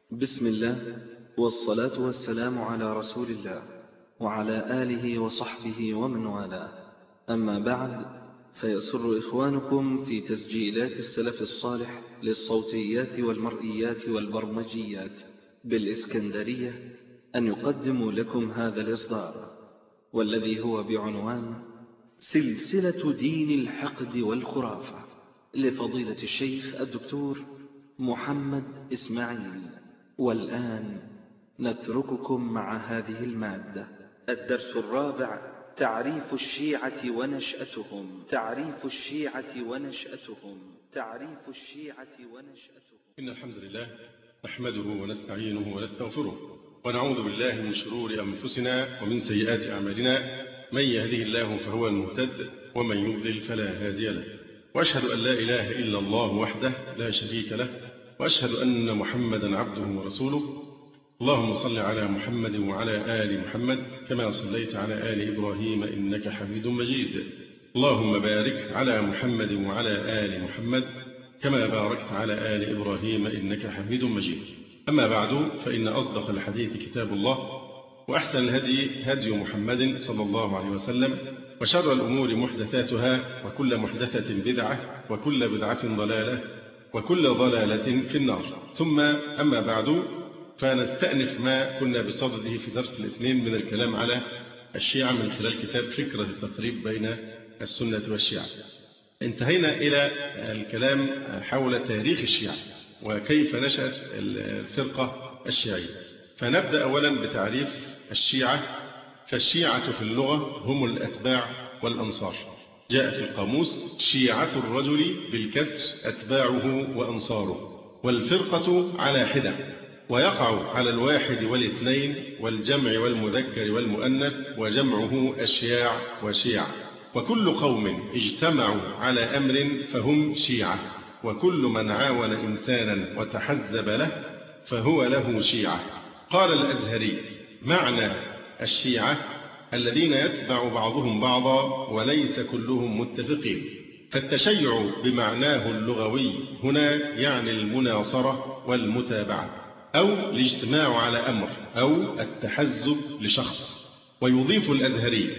بسم الله والصلاة والسلام على رسول الله وعلى آله وصحبه ومن والاه. أما بعد، فيسر إخوانكم في تسجيلات السلف الصالح للصوتيات والمرئيات والبرمجيات بالإسكندرية أن يقدموا لكم هذا الإصدار، والذي هو بعنوان سلسلة دين الحقد والخرافة لفضيلة الشيخ الدكتور محمد إسماعيل. والآن نترككم مع هذه المادة. الدرس الرابع: تعريف الشيعة ونشأتهم. إن الحمد لله نحمده ونستعينه ونستغفره ونعوذ بالله من شرور أنفسنا ومن سيئات أعمالنا. من يهده الله فهو المهتد ومن يضلل فلا هادي له، وأشهد أن لا إله إلا الله وحده لا شريك له، وأشهد أن محمدا عبده ورسوله. اللهم صل على محمد وعلى آل محمد كما صليت على آل إبراهيم إنك حميد مجيد. اللهم بارك على محمد وعلى آل محمد كما باركت على آل إبراهيم إنك حميد مجيد. أما بعد، فإن أصدق الحديث كتاب الله، وأحسن الهدي هدي محمد صلى الله عليه وسلم، وشر الأمور محدثاتها، وكل محدثة بدعة، وكل بدعة ضلالة، وكل ضلالة في النار. ثم أما بعد، فنستأنف ما كنا بصدده في درس الاثنين من الكلام على الشيعة من خلال كتاب فكرة التقريب بين السنة والشيعة. انتهينا إلى الكلام حول تاريخ الشيعة وكيف نشأت الفرقة الشيعية. فنبدأ أولا بتعريف الشيعة. فالشيعة في اللغة هم الأتباع والأنصار. جاء في القاموس: شيعة الرجل بالكسر أتباعه وأنصاره. والفرقة على حدة، ويقع على الواحد والاثنين والجمع والمذكر والمؤنث، وجمعه أشياع وشيع. وكل قوم اجتمعوا على أمر فهم شيعة، وكل من عاون إنسانا وتحزب له فهو له شيعة. قال الأزهري: معنى الشيعة الذين يتبع بعضهم بعضا وليس كلهم متفقين. فالتشيع بمعناه اللغوي هنا يعني المناصرة والمتابعة، أو الاجتماع على أمر، أو التحزب لشخص. ويضيف الأزهري: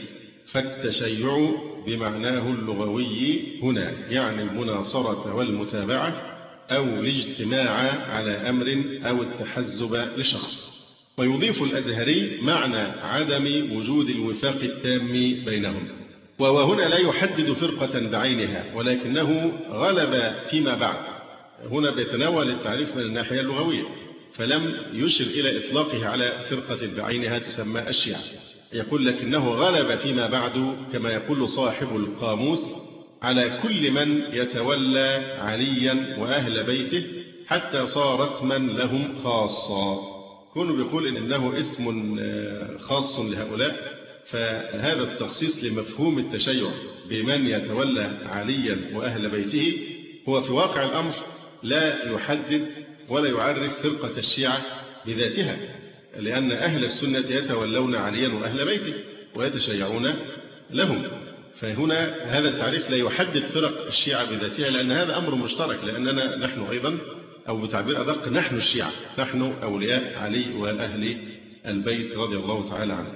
فالتشيع بمعناه اللغوي هنا يعني المناصرة والمتابعة، أو الاجتماع على أمر، أو التحزب لشخص. ويضيف الأزهري: معنى عدم وجود الوفاق التام بينهم. وهنا لا يحدد فرقة بعينها، ولكنه غلب فيما بعد. هنا بيتناول التعريف من الناحية اللغوية، فلم يشر إلى إطلاقه على فرقة بعينها تسمى الشيعة. يقول: لكنه غلب فيما بعد، كما يقول صاحب القاموس، على كل من يتولى عليا وأهل بيته حتى صار اسما لهم خاصا. كونه بيقول إنه اسم خاص لهؤلاء، فهذا التخصيص لمفهوم التشيع بمن يتولى عليا وأهل بيته هو في واقع الأمر لا يحدد ولا يعرف فرقة الشيعة بذاتها، لأن أهل السنة يتولون عليا وأهل بيته ويتشيعون لهم. فهنا هذا التعريف لا يحدد فرق الشيعة بذاتها، لأن هذا أمر مشترك، لأننا نحن أيضا، أو بتعبير أدق، نحن الشيعة، نحن أولياء علي وأهل البيت رضي الله تعالى عنه.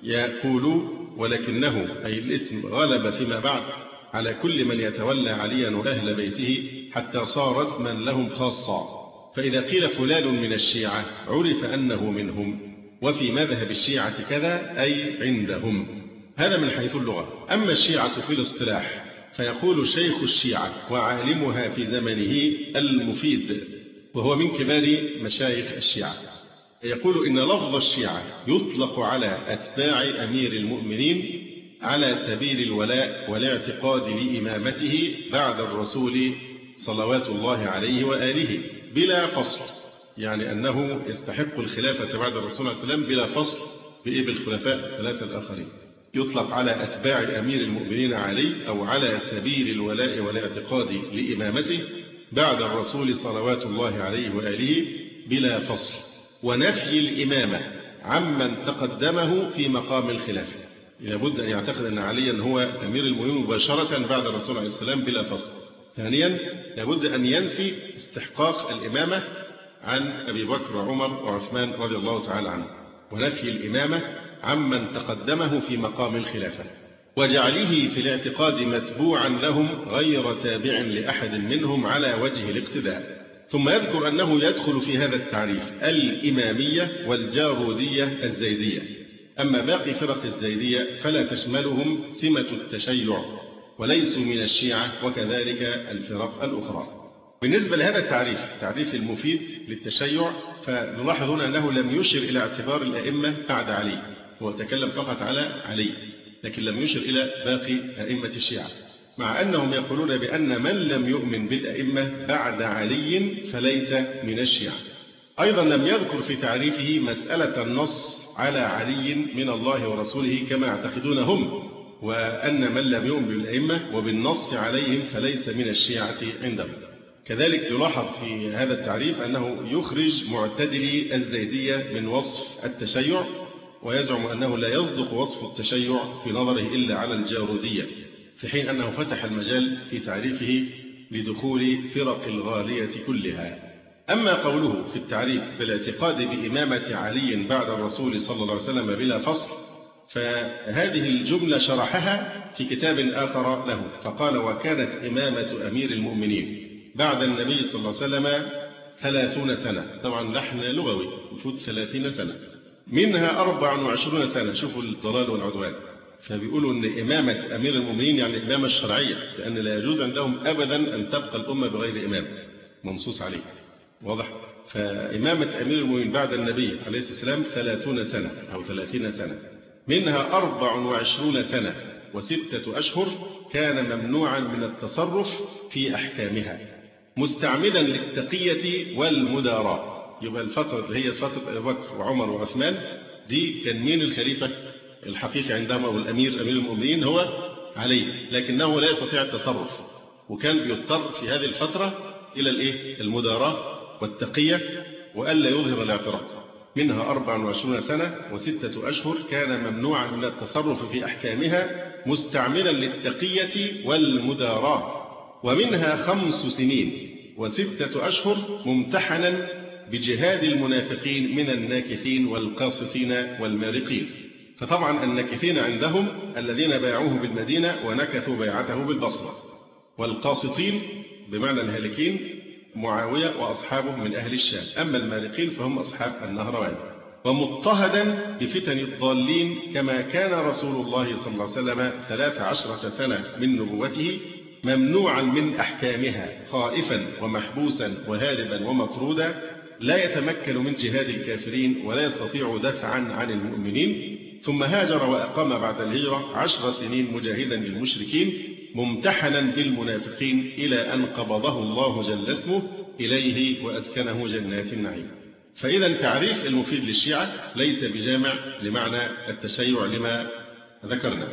يقول: ولكنه أي الاسم غلب فيما بعد على كل من يتولى عليا وأهل بيته حتى صار اسما لهم خاصا. فإذا قيل فلان من الشيعة عرف أنه منهم، وفي مذهب الشيعة كذا أي عندهم. هذا من حيث اللغة. أما الشيعة في الاصطلاح، فيقول شيخ الشيعة وعالمها في زمنه المفيد، وهو من كبار مشايخ الشيعة، يقول: إن لفظ الشيعة يطلق على أتباع أمير المؤمنين على سبيل الولاء والاعتقاد لإمامته بعد الرسول صلوات الله عليه وآله بلا فصل، يعني أنه يستحق الخلافة بعد الرسول عليه السلام بلا فصل بالخلفاء الثلاثة الآخرين. يطلق على أتباع أمير المؤمنين علي، أو على سبيل الولاء والاعتقاد لإمامته بعد الرسول صلوات الله عليه وآله بلا فصل، ونفي الإمامة عمن تقدمه في مقام الخلافة. لابد أن يعتقد أن عليا هو أمير المؤمنين مباشرة بعد الرسول عليه السلام بلا فصل. ثانيا، لابد أن ينفي استحقاق الإمامة عن أبي بكر وعمر وعثمان رضي الله تعالى عنه، ونفي الإمامة عمن تقدمه في مقام الخلافة، وجعله في الاعتقاد متبوعا لهم غير تابع لأحد منهم على وجه الاقتداء. ثم يذكر أنه يدخل في هذا التعريف الإمامية والجارودية الزيدية. أما باقي فرق الزيدية فلا تشملهم سمة التشيع وليسوا من الشيعة، وكذلك الفرق الأخرى. بالنسبة لهذا التعريف، تعريف المفيد للتشيع، فنلاحظ هنا أنه لم يشر إلى اعتبار الأئمة بعد علي، هو تكلم فقط على علي، لكن لم يشر إلى باقي أئمة الشيعة، مع أنهم يقولون بأن من لم يؤمن بالأئمة بعد علي فليس من الشيعة. أيضا لم يذكر في تعريفه مسألة النص على علي من الله ورسوله كما يعتقدون هم، وأن من لم يؤمن بالأئمة وبالنص عليهم فليس من الشيعة عندهم. كذلك يلاحظ في هذا التعريف أنه يخرج معتدلي الزيدية من وصف التشيع، ويزعم أنه لا يصدق وصف التشيع في نظره إلا على الجارودية، في حين أنه فتح المجال في تعريفه لدخول فرق الغالية كلها. أما قوله في التعريف بالاعتقاد بإمامة علي بعد الرسول صلى الله عليه وسلم بلا فصل، فهذه الجملة شرحها في كتاب آخر له، فقال: وكانت إمامة أمير المؤمنين بعد النبي صلى الله عليه وسلم 30 سنة. طبعا لحن لغوي يفوت 30 سنة، منها 24 سنة. شوفوا الضلال والعدوان، فبيقولوا أن إمامة أمير المؤمنين يعني الإمامة الشرعية، لأن لا يجوز عندهم أبدا أن تبقى الأمة بغير إمام منصوص عليه، واضح؟ فإمامة أمير المؤمنين بعد النبي عليه الصلاة والسلام 30 سنة أو 30 سنة، منها 24 سنة و6 أشهر كان ممنوعا من التصرف في أحكامها مستعملا للتقية والمداراة. يبقى الفترة اللي هي فترة أبي بكر وعمر وعثمان دي كان مين الخليفة الحقيقي عندهم أو الأمير أمير المؤمنين؟ هو علي، لكنه لا يستطيع التصرف، وكان بيضطر في هذه الفترة إلى المداراة والتقية وألا يظهر الاعتراض. منها 24 سنة و6 أشهر كان ممنوعا من التصرف في أحكامها مستعملا للتقية والمداراة، ومنها 5 سنين و6 أشهر ممتحنا بجهاد المنافقين من الناكثين والقاصفين والمارقين. فطبعا الناكثين عندهم الذين بايعوه بالمدينة ونكثوا بيعته بالبصرة، والقاصفين بمعنى الهالكين معاوية وأصحابه من أهل الشام، أما المارقين فهم أصحاب النهروان. ومضطهدا بفتن الضالين كما كان رسول الله صلى الله عليه وسلم 13 سنة من نبوته ممنوعا من أحكامها، خائفا ومحبوسا وهاربا ومطرودا، لا يتمكن من جهاد الكافرين ولا يستطيع دفعا عن المؤمنين. ثم هاجر وأقام بعد الهجرة 10 سنين مجاهدا للمشركين ممتحنا بالمنافقين إلى أن قبضه الله جل اسمه إليه وأسكنه جنات النعيم. فإذا تعريف المفيد للشيعة ليس بجامع لمعنى التشيع لما ذكرنا.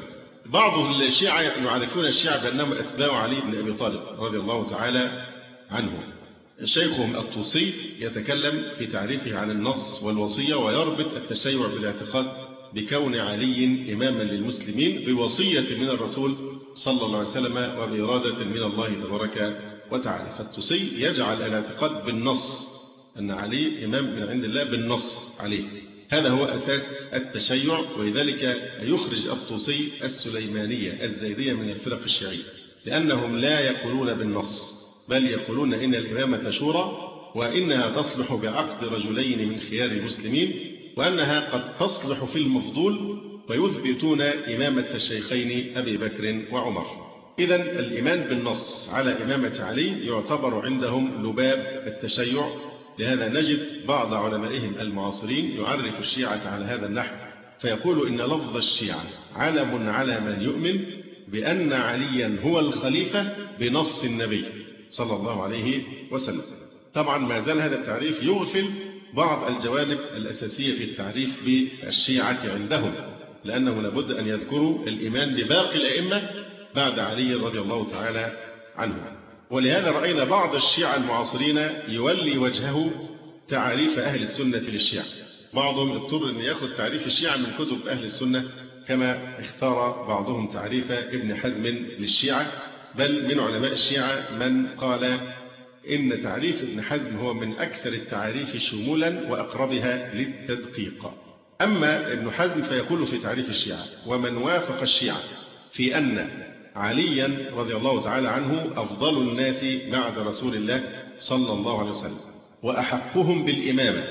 بعض الشيعة يعرفون الشيعة بأنهم أتباع علي بن أبي طالب رضي الله تعالى عنه. شيخهم الطوسي يتكلم في تعريفه عن النص والوصية، ويربط التشيع بالاعتقاد بكون علي إماما للمسلمين بوصية من الرسول صلى الله عليه وسلم وبإرادة من الله تبارك وتعالى. فالطوسي يجعل الاعتقاد بالنص أن علي إمام من عند الله بالنص عليه، هذا هو أساس التشيع. ولذلك يخرج الطوسي السليمانية الزيدية من الفرق الشيعية، لأنهم لا يقولون بالنص، بل يقولون إن الإمامة شورى، وإنها تصلح بعقد رجلين من خيار المسلمين، وأنها قد تصلح في المفضول، ويثبتون إمامة الشيخين أبي بكر وعمر. إذن الإيمان بالنص على إمامة علي يعتبر عندهم لباب التشيع. لهذا نجد بعض علمائهم المعاصرين يعرف الشيعة على هذا النحو، فيقول إن لفظ الشيعة علم على من يؤمن بأن عليا هو الخليفة بنص النبي صلى الله عليه وسلم. طبعا ما زال هذا التعريف يغفل بعض الجوانب الأساسية في التعريف بالشيعة عندهم، لأنه لابد أن يذكروا الإيمان بباقي الأئمة بعد علي رضي الله تعالى عنه. ولهذا رأينا بعض الشيعة المعاصرين يولي وجهه تعريف أهل السنة للشيعة، بعضهم اضطر أن يأخذ تعريف الشيعة من كتب أهل السنة، كما اختار بعضهم تعريف ابن حزم للشيعة، بل من علماء الشيعة من قال إن تعريف ابن حزم هو من أكثر التعاريف شمولا وأقربها للتدقيق. أما ابن حزم فيقول في تعريف الشيعة: ومن وافق الشيعة في أن عليا رضي الله تعالى عنه أفضل الناس بعد رسول الله صلى الله عليه وسلم وأحقهم بالإمامة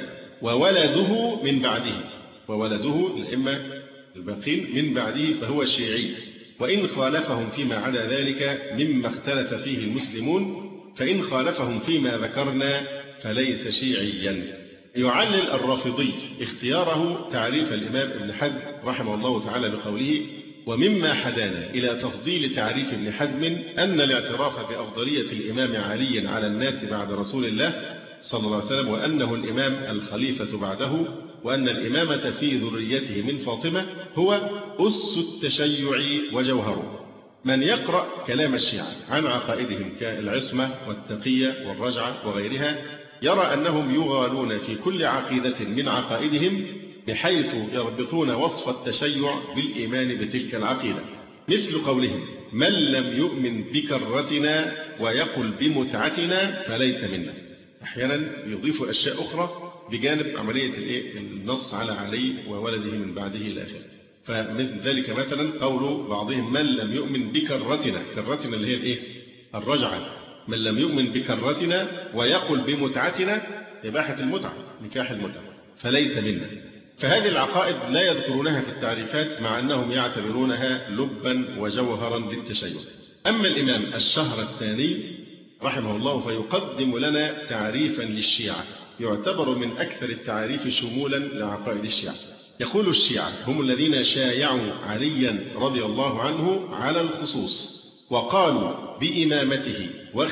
وولده من بعده، وولده الأئمة الباقين من بعده فهو شيعي، وإن خالفهم فيما عدا ذلك مما اختلف فيه المسلمون، فإن خالفهم فيما ذكرنا فليس شيعيا. يعلل الرافضي اختياره تعريف الإمام ابن حزم رحمه الله تعالى بقوله: ومما حدانا إلى تفضيل تعريف ابن حزم أن الاعتراف بأفضلية الإمام علي على الناس بعد رسول الله صلى الله عليه وسلم، وأنه الإمام الخليفة بعده، وأن الإمامة في ذريته من فاطمة هو أس التشيع وجوهره. من يقرأ كلام الشيعة عن عقائدهم كالعصمة والتقية والرجعة وغيرها يرى أنهم يغالون في كل عقيدة من عقائدهم بحيث يربطون وصف التشيع بالإيمان بتلك العقيدة، مثل قولهم: من لم يؤمن بكرتنا ويقل بمتعتنا فليس منا. أحيانا يضيف أشياء أخرى بجانب عملية النص على علي وولده من بعده إلى آخره. فمثل ذلك مثلا قول بعضهم: من لم يؤمن بكرتنا، كرتنا اللي هي الرجعة، من لم يؤمن بكرتنا ويقل بمتعتنا، إباحة المتعة، نكاح المتعة، فليس منا. فهذه العقائد لا يذكرونها في التعريفات مع أنهم يعتبرونها لبا وجوهرا للتشيع. أما الإمام الشهرستاني رحمه الله فيقدم لنا تعريفا للشيعة يعتبر من أكثر التعريف شمولا لعقائد الشيعة. يقول: الشيعة هم الذين شايعوا عليا رضي الله عنه على الخصوص، وقالوا بإمامته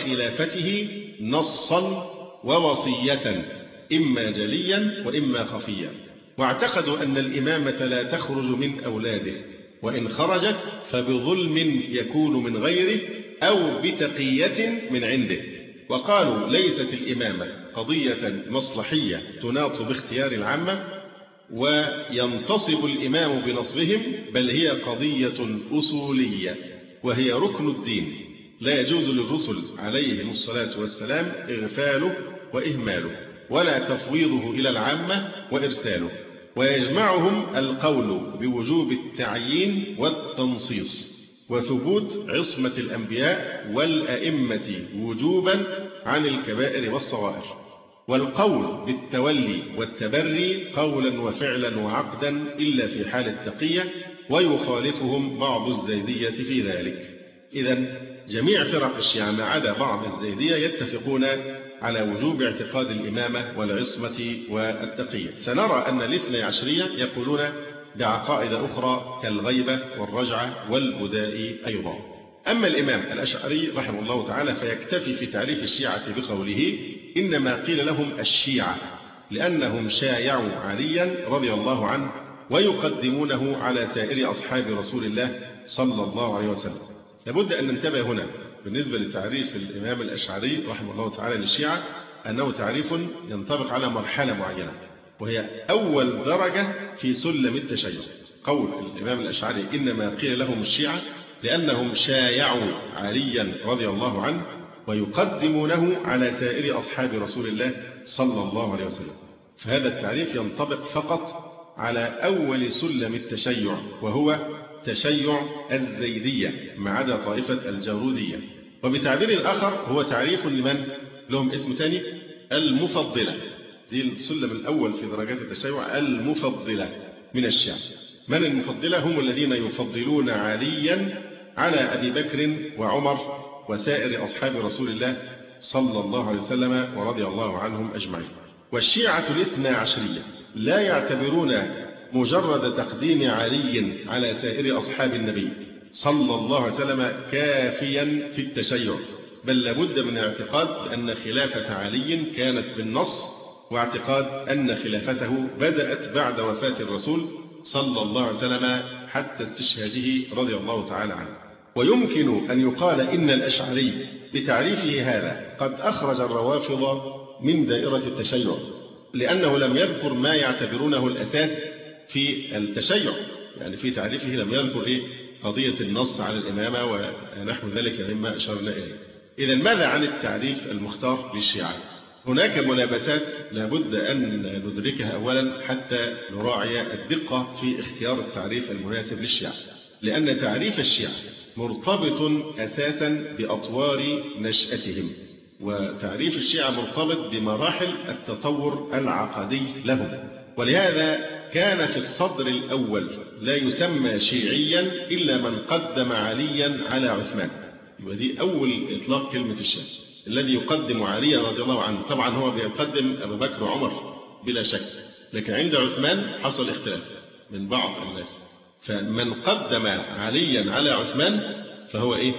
وخلافته نصا ووصية إما جليا وإما خفيا، واعتقدوا أن الإمامة لا تخرج من أولاده، وإن خرجت فبظلم يكون من غيره أو بتقية من عنده. وقالوا: ليست الإمامة قضية مصلحية تناط باختيار العامة وينتصب الإمام بنصبهم، بل هي قضية أصولية وهي ركن الدين، لا يجوز للرسل عليهم الصلاة والسلام إغفاله وإهماله، ولا تفويضه إلى العامة وإرساله. ويجمعهم القول بوجوب التعيين والتنصيص وثبوت عصمة الأنبياء والأئمة وجوبا عن الكبائر والصغائر، والقول بالتولي والتبري قولا وفعلا وعقدا إلا في حال التقية، ويخالفهم بعض الزيدية في ذلك. إذن جميع فرق الشيعة ما عدا بعض الزيدية يتفقون على وجوب اعتقاد الإمامة والعصمة والتقية. سنرى أن الاثني عشرية يقولون بعقائد أخرى كالغيبة والرجعة والبداء أيضا. أما الإمام الأشعري رحمه الله تعالى فيكتفي في تعريف الشيعة بقوله: إنما قيل لهم الشيعة لأنهم شايعوا عليا رضي الله عنه ويقدمونه على سائر أصحاب رسول الله صلى الله عليه وسلم. لابد أن ننتبه هنا بالنسبة لتعريف الإمام الأشعري رحمه الله تعالى للشيعة أنه تعريف ينطبق على مرحلة معينة، وهي أول درجة في سلم التشيع. قول الإمام الأشعري: إنما قيل لهم الشيعة لأنهم شايعوا عليا رضي الله عنه ويقدمونه على سائر أصحاب رسول الله صلى الله عليه وسلم. فهذا التعريف ينطبق فقط على أول سلم التشيع، وهو تشيع الزيدية ما عدا طائفة الجارودية. وبتعبير آخر هو تعريف لمن لهم اسم ثاني: المفضلة. دي السلم الأول في درجات التشيع، المفضلة من الشيعة. من المفضلة؟ هم الذين يفضلون عليا على أبي بكر وعمر وسائر أصحاب رسول الله صلى الله عليه وسلم ورضي الله عنهم أجمعين. والشيعة الاثنى عشرية لا يعتبرون مجرد تقديم علي على سائر أصحاب النبي صلى الله عليه وسلم كافيا في التشيع، بل لابد من اعتقاد أن خلافة علي كانت بالنص، واعتقاد أن خلافته بدأت بعد وفاة الرسول صلى الله عليه وسلم حتى استشهاده رضي الله تعالى عنه. ويمكن أن يقال إن الأشعري بتعريفه هذا قد أخرج الروافض من دائرة التشيع، لأنه لم يذكر ما يعتبرونه الأساس في التشيع. يعني في تعريفه لم يذكر قضية النص على الإمامة ونحو ذلك مما أشرنا إليه. إذا ماذا عن التعريف المختار للشيعة؟ هناك ملابسات لابد أن ندركها أولا حتى نراعي الدقة في اختيار التعريف المناسب للشيعة، لأن تعريف الشيعة مرتبط أساسا بأطوار نشأتهم، وتعريف الشيعة مرتبط بمراحل التطور العقدي لهم، ولهذا كان في الصدر الأول لا يسمى شيعيا إلا من قدم عليا على عثمان. ودي أول إطلاق كلمة الشيعة، الذي يقدم عليا رضي الله عنه. طبعا هو بيقدم أبو بكر وعمر بلا شك، لكن عند عثمان حصل اختلاف من بعض الناس، فمن قدم عليا على عثمان فهو إيه؟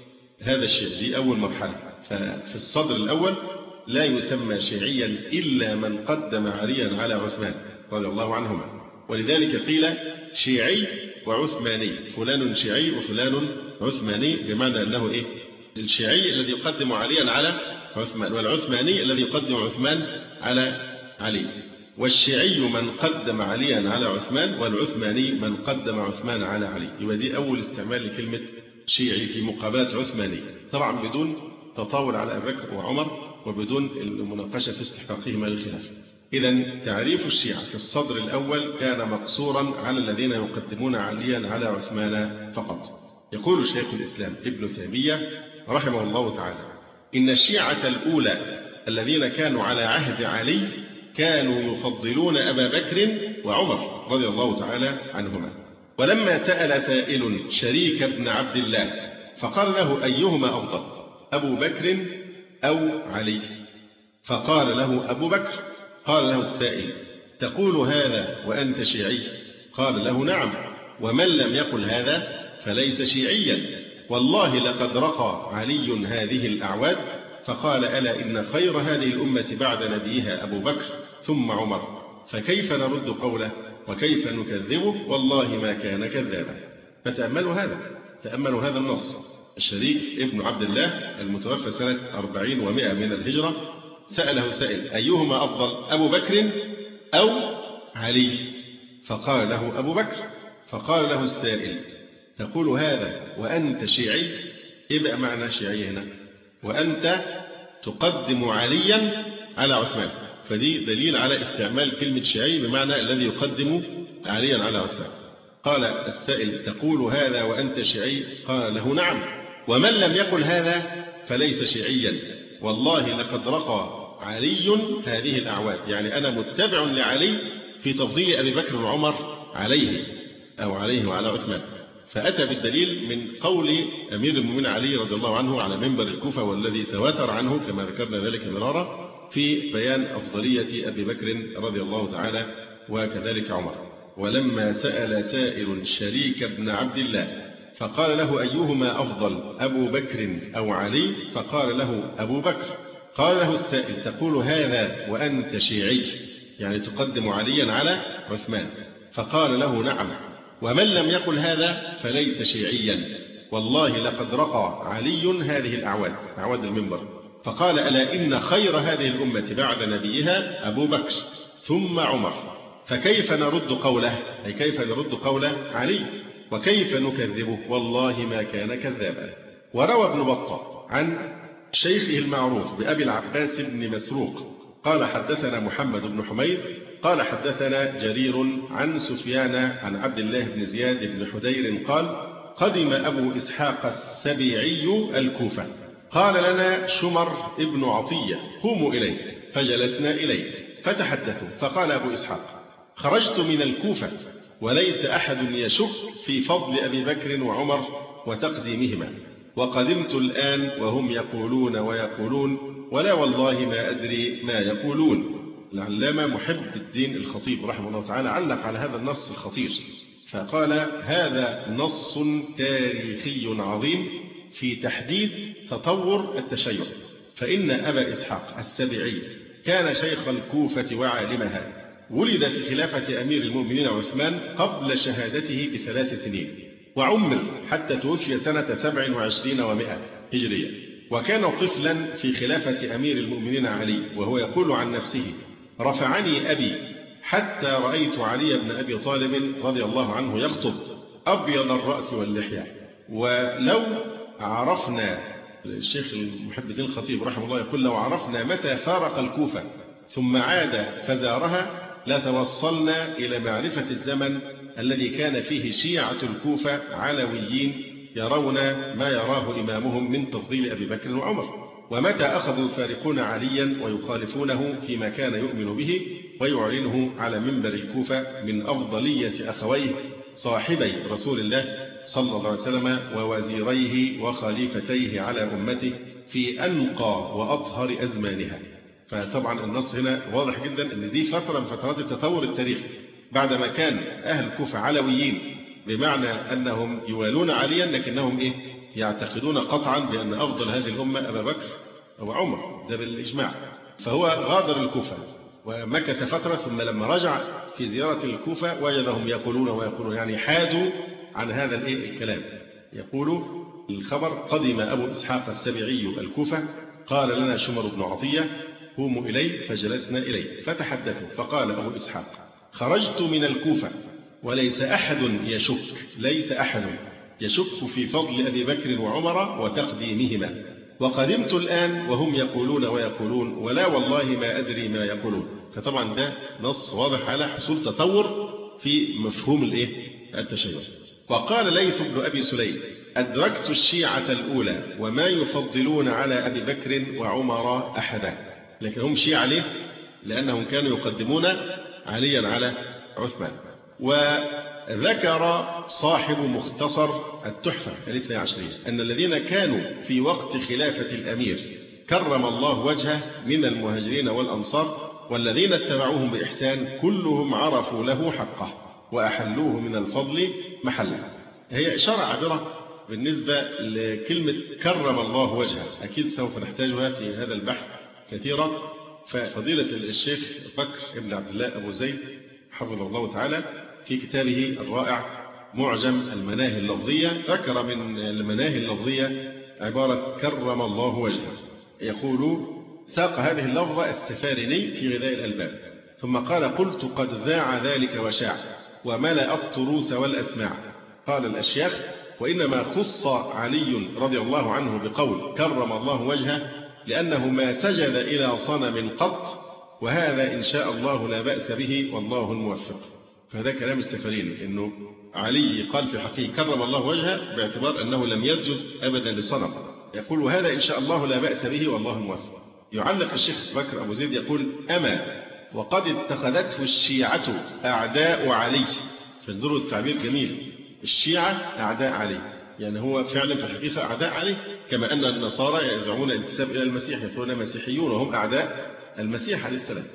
هذا الشيء. دي أول مرحلة. ففي الصدر الأول لا يسمى شيعيا إلا من قدم عليا على عثمان رضي الله عنهما، ولذلك قيل شيعي وعثماني، فلان شيعي وفلان عثماني، بمعنى أنه إيه؟ الشيعي الذي يقدم عليا على عثمان، والعثماني الذي يقدم عثمان على علي، والشيعي من قدم عليا على عثمان، والعثماني من قدم عثمان على علي. يبقى دي أول استعمال لكلمة شيعي في مقابلة عثماني، طبعا بدون تطاول على أبي بكر وعمر وبدون المناقشة في استحقاقهما للخلاف. إذا تعريف الشيعة في الصدر الأول كان مقصورا على الذين يقدمون عليا على عثمان فقط. يقول شيخ الإسلام ابن تيمية رحمه الله تعالى: إن الشيعة الأولى الذين كانوا على عهد علي كانوا يفضلون أبا بكر وعمر رضي الله تعالى عنهما. ولما سأل سائل شريك بن عبد الله فقال له: أيهما أفضل، أبو بكر أو علي؟ فقال له: أبو بكر. قال له السائل: تقول هذا وأنت شيعي؟ قال له: نعم، ومن لم يقل هذا فليس شيعيا، والله لقد رقى علي هذه الأعواد. فقال: ألا إن خير هذه الأمة بعد نبيها أبو بكر ثم عمر، فكيف نرد قوله وكيف نكذبه، والله ما كان كذابا. فتأملوا هذا، تأملوا هذا النص. الشريك ابن عبد الله المتوفى سنة 40 و100 من الهجرة سأله سائل: أيهما أفضل، أبو بكر أو علي؟ فقال له: أبو بكر. فقال له السائل: تقول هذا وأنت شيعي؟ إيه بقى معنى شيعي هنا؟ وأنت تقدم عليا على عثمان. فدي دليل على استعمال كلمة شيعي بمعنى الذي يقدم عليا على عثمان. قال السائل: تقول هذا وأنت شيعي؟ قال له: نعم، ومن لم يقل هذا فليس شيعيا، والله لقد رقى علي هذه الأعواد. يعني أنا متبع لعلي في تفضيل أبي بكر وعمر عليه أو عليه وعلى عثمان. فأتى بالدليل من قول أمير المؤمنين علي رضي الله عنه على منبر الكوفة، والذي تواتر عنه كما ذكرنا ذلك مرارا في بيان أفضلية أبي بكر رضي الله تعالى وكذلك عمر. ولما سأل سائل شريك بن عبد الله فقال له: أيهما أفضل، أبو بكر أو علي؟ فقال له: أبو بكر. قال له السائل: تقول هذا وأنت شيعي؟ يعني تقدم عليا على عثمان. فقال له: نعم، ومن لم يقل هذا فليس شيعيا، والله لقد رقى علي هذه الأعواد، أعواد المنبر. فقال: ألا إن خير هذه الأمة بعد نبيها أبو بكر ثم عمر، فكيف نرد قوله، أي كيف نرد قول علي، وكيف نكذبه، والله ما كان كذابا. وروى ابن بطة عن شيخه المعروف بأبي العباس بن مسروق قال: حدثنا محمد بن حميد قال: حدثنا جرير عن سفيان عن عبد الله بن زياد بن حدير قال: قدم أبو إسحاق السبيعي الكوفة، قال لنا شمر ابن عطية: قوموا إليه. فجلسنا إليه فتحدثوا. فقال أبو إسحاق: خرجت من الكوفة وليس أحد يشك في فضل أبي بكر وعمر وتقديمهما، وقدمت الآن وهم يقولون ويقولون، ولا والله ما أدري ما يقولون. العلامة محب الدين الخطيب رحمه الله تعالى علق على هذا النص الخطير فقال: هذا نص تاريخي عظيم في تحديد تطور التشيع، فإن أبا إسحاق السبيعي كان شيخ الكوفة وعالمها، ولد في خلافة أمير المؤمنين عثمان قبل شهادته ب3 سنين، وعمر حتى توفي سنة 27 و100 هجرية، وكان طفلا في خلافة أمير المؤمنين علي، وهو يقول عن نفسه: رفعني أبي حتى رأيت علي بن أبي طالب رضي الله عنه يخطب أبيض الرأس واللحية، ولو عرفنا الشيخ محب الدين الخطيب رحمه الله يقول: لو عرفنا متى فارق الكوفة ثم عاد فزارها لتوصلنا إلى معرفة الزمن الذي كان فيه شيعة الكوفة علويين يرون ما يراه إمامهم من تفضيل أبي بكر وعمر، ومتى أخذوا يفارقون عليا ويخالفونه فيما كان يؤمن به ويعلنه على منبر الكوفة من أفضلية أخويه صاحبي رسول الله صلى الله عليه وسلم ووزيريه وخليفتيه على أمته في أنقى وأطهر أزمانها. فطبعا النص هنا واضح جدا أن دي فترة من فترات التطور التاريخي، بعدما كان أهل الكوفة علويين بمعنى أنهم يوالون عليا، لكنهم يعتقدون قطعا بأن أفضل هذه الأمة أبا بكر أو عمر، ده بالإجماع. فهو غادر الكوفة ومكث فترة، ثم لما رجع في زيارة الكوفة وجدهم يقولون يعني حادوا عن هذا الكلام. يقول الخبر: قدم أبو إسحاق السبيعي الكوفة، قال لنا شمر بن عطية: قوموا إليه، فجلسنا إليه فتحدثوا، فقال أبو إسحاق: خرجت من الكوفة وليس أحد يشك في فضل أبي بكر وعمر وتقديمهما، وقدمت الآن وهم يقولون ولا والله ما أدري ما يقولون. فطبعا ده نص واضح على حصول تطور في مفهوم التشيع. وقال ليث بن أبي سليم: أدركت الشيعة الأولى وما يفضلون على أبي بكر وعمر أحدا. لكن هم شيعة ليه؟ لأنهم كانوا يقدمون عليا على عثمان. وذكر صاحب مختصر التحفة 12 أن الذين كانوا في وقت خلافة الأمير كرم الله وجهه من المهاجرين والأنصار والذين اتبعوهم بإحسان كلهم عرفوا له حقه وأحلوه من الفضل محله. هي إشارة عابرة بالنسبة لكلمة كرم الله وجهه، أكيد سوف نحتاجها في هذا البحث كثيرا. ففضيلة الشيخ بكر ابن عبد الله أبو زيد حفظه الله تعالى في كتابه الرائع معجم المناهي اللفظية ذكر من المناهي اللفظية عبارة كرم الله وجهه. يقول: ساق هذه اللفظة السفاريني في غذاء الألباب، ثم قال: قلت قد ذاع ذلك وشاع وملأ الطروس والأسماع. قال الأشياخ: وإنما خص علي رضي الله عنه بقول كرم الله وجهه لأنه ما سجد إلى صنم قط، وهذا إن شاء الله لا بأس به والله الموفق. فهذا كلام السفرين، أنه علي قال في حقه كرم الله وجهه باعتبار أنه لم يسجد أبدا لصنم. يقول: وهذا إن شاء الله لا بأس به والله الموفق. يعلق الشيخ بكر أبو زيد يقول: أما وقد اتخذته الشيعة أعداء علي. فانظروا التعبير جميل، الشيعة أعداء علي، يعني هو فعلا في الحقيقة أعداء علي، كما أن النصارى يزعمون الانتساب إلى المسيح، يقولون مسيحيون وهم أعداء المسيح عليه السلام.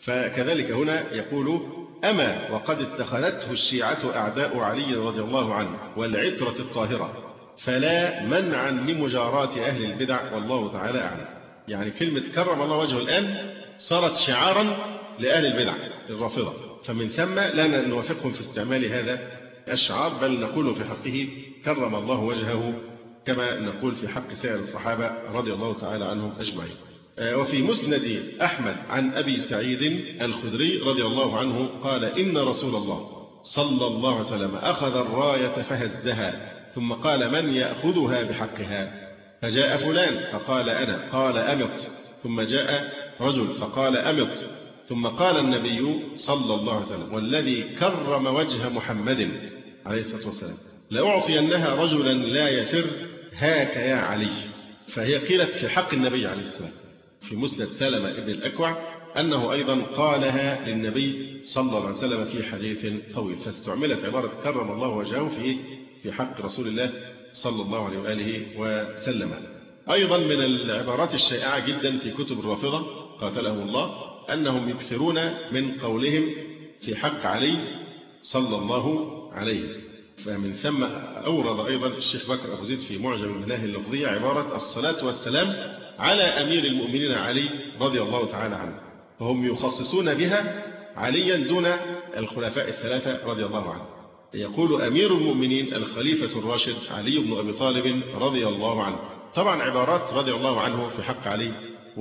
فكذلك هنا يقول: أما وقد اتخذته الشيعة أعداء علي رضي الله عنه والعترة الطاهرة، فلا منعا لمجاراة أهل البدع والله تعالى أعلم. يعني كلمة كرم الله وجهه الآن صارت شعارا لأهل البدع الرافضة، فمن ثم لا نوافقهم في استعمال هذا الشعار، بل نقول في حقه كرم الله وجهه كما نقول في حق سائر الصحابة رضي الله تعالى عنهم أجمعين. وفي مسند أحمد عن أبي سعيد الخدري رضي الله عنه قال: إن رسول الله صلى الله عليه وسلم أخذ الراية فهزها ثم قال: من يأخذها بحقها؟ فجاء فلان فقال: أنا. قال: أمط. ثم جاء رجل فقال: أمط. ثم قال النبي صلى الله عليه وسلم: والذي كرم وجه محمد عليه الصلاة والسلام لأعطينها رجلا لا يفر هاك يا علي. فهي قيلت في حق النبي عليه السلام. في مسند سلمة ابن الأكوع أنه أيضا قالها للنبي صلى الله عليه وسلم في حديث طويل، فاستعملت عبارة كرم الله وجهه في حق رسول الله صلى الله عليه وآله وسلم. أيضا من العبارات الشائعة جدا في كتب الرافضة قاتلهم الله أنهم يكثرون من قولهم في حق علي صلى الله عليه. فمن ثم أورد أيضا الشيخ بكر أبو زيد في معجم المناهي اللفظية عبارة الصلاة والسلام على أمير المؤمنين علي رضي الله تعالى عنه، فهم يخصصون بها عليا دون الخلفاء الثلاثة رضي الله عنه. يقول: أمير المؤمنين الخليفة الراشد علي بن أبي طالب رضي الله عنه. طبعا عبارات رضي الله عنه في حق علي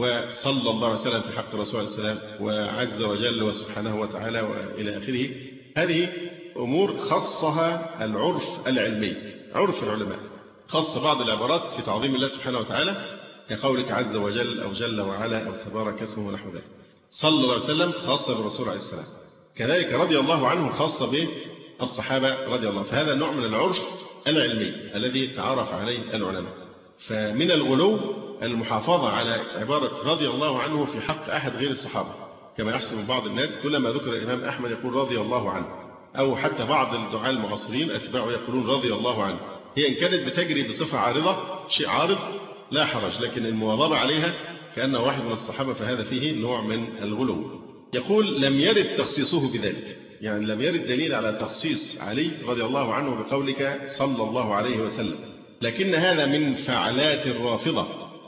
وصلى الله عليه وسلم في حق رسول الله عليه وسلم وعز وجل وسبحانه وتعالى وإلى آخره، هذه أمور خصها العرف العلمي، عرف العلماء. خص بعض العبارات في تعظيم الله سبحانه وتعالى كقولك عز وجل أو جل وعلا أو تبارك اسمه ونحو ذلك. صلى الله عليه وسلم خاصة بالرسول عليه السلام، كذلك رضي الله عنه خاصة بالصحابة رضي الله. فهذا نوع من العرف العلمي الذي تعرف عليه العلماء. فمن الغلو المحافظة على عبارة رضي الله عنه في حق أحد غير الصحابة، كما يحسب بعض الناس كلما ذكر الإمام أحمد يقول رضي الله عنه، أو حتى بعض الدعاة المعاصرين أتباعه يقولون رضي الله عنه. هي إن كانت بتجري بصفة عارضة شيء عارض لا حرج، لكن المواظبة عليها كأنه واحد من الصحابة فهذا فيه نوع من الغلو. يقول لم يرد تخصيصه بذلك، يعني لم يرد دليل على تخصيص علي رضي الله عنه بقولك صلى الله عليه وسلم، لكن هذا من فعلات الرافضة،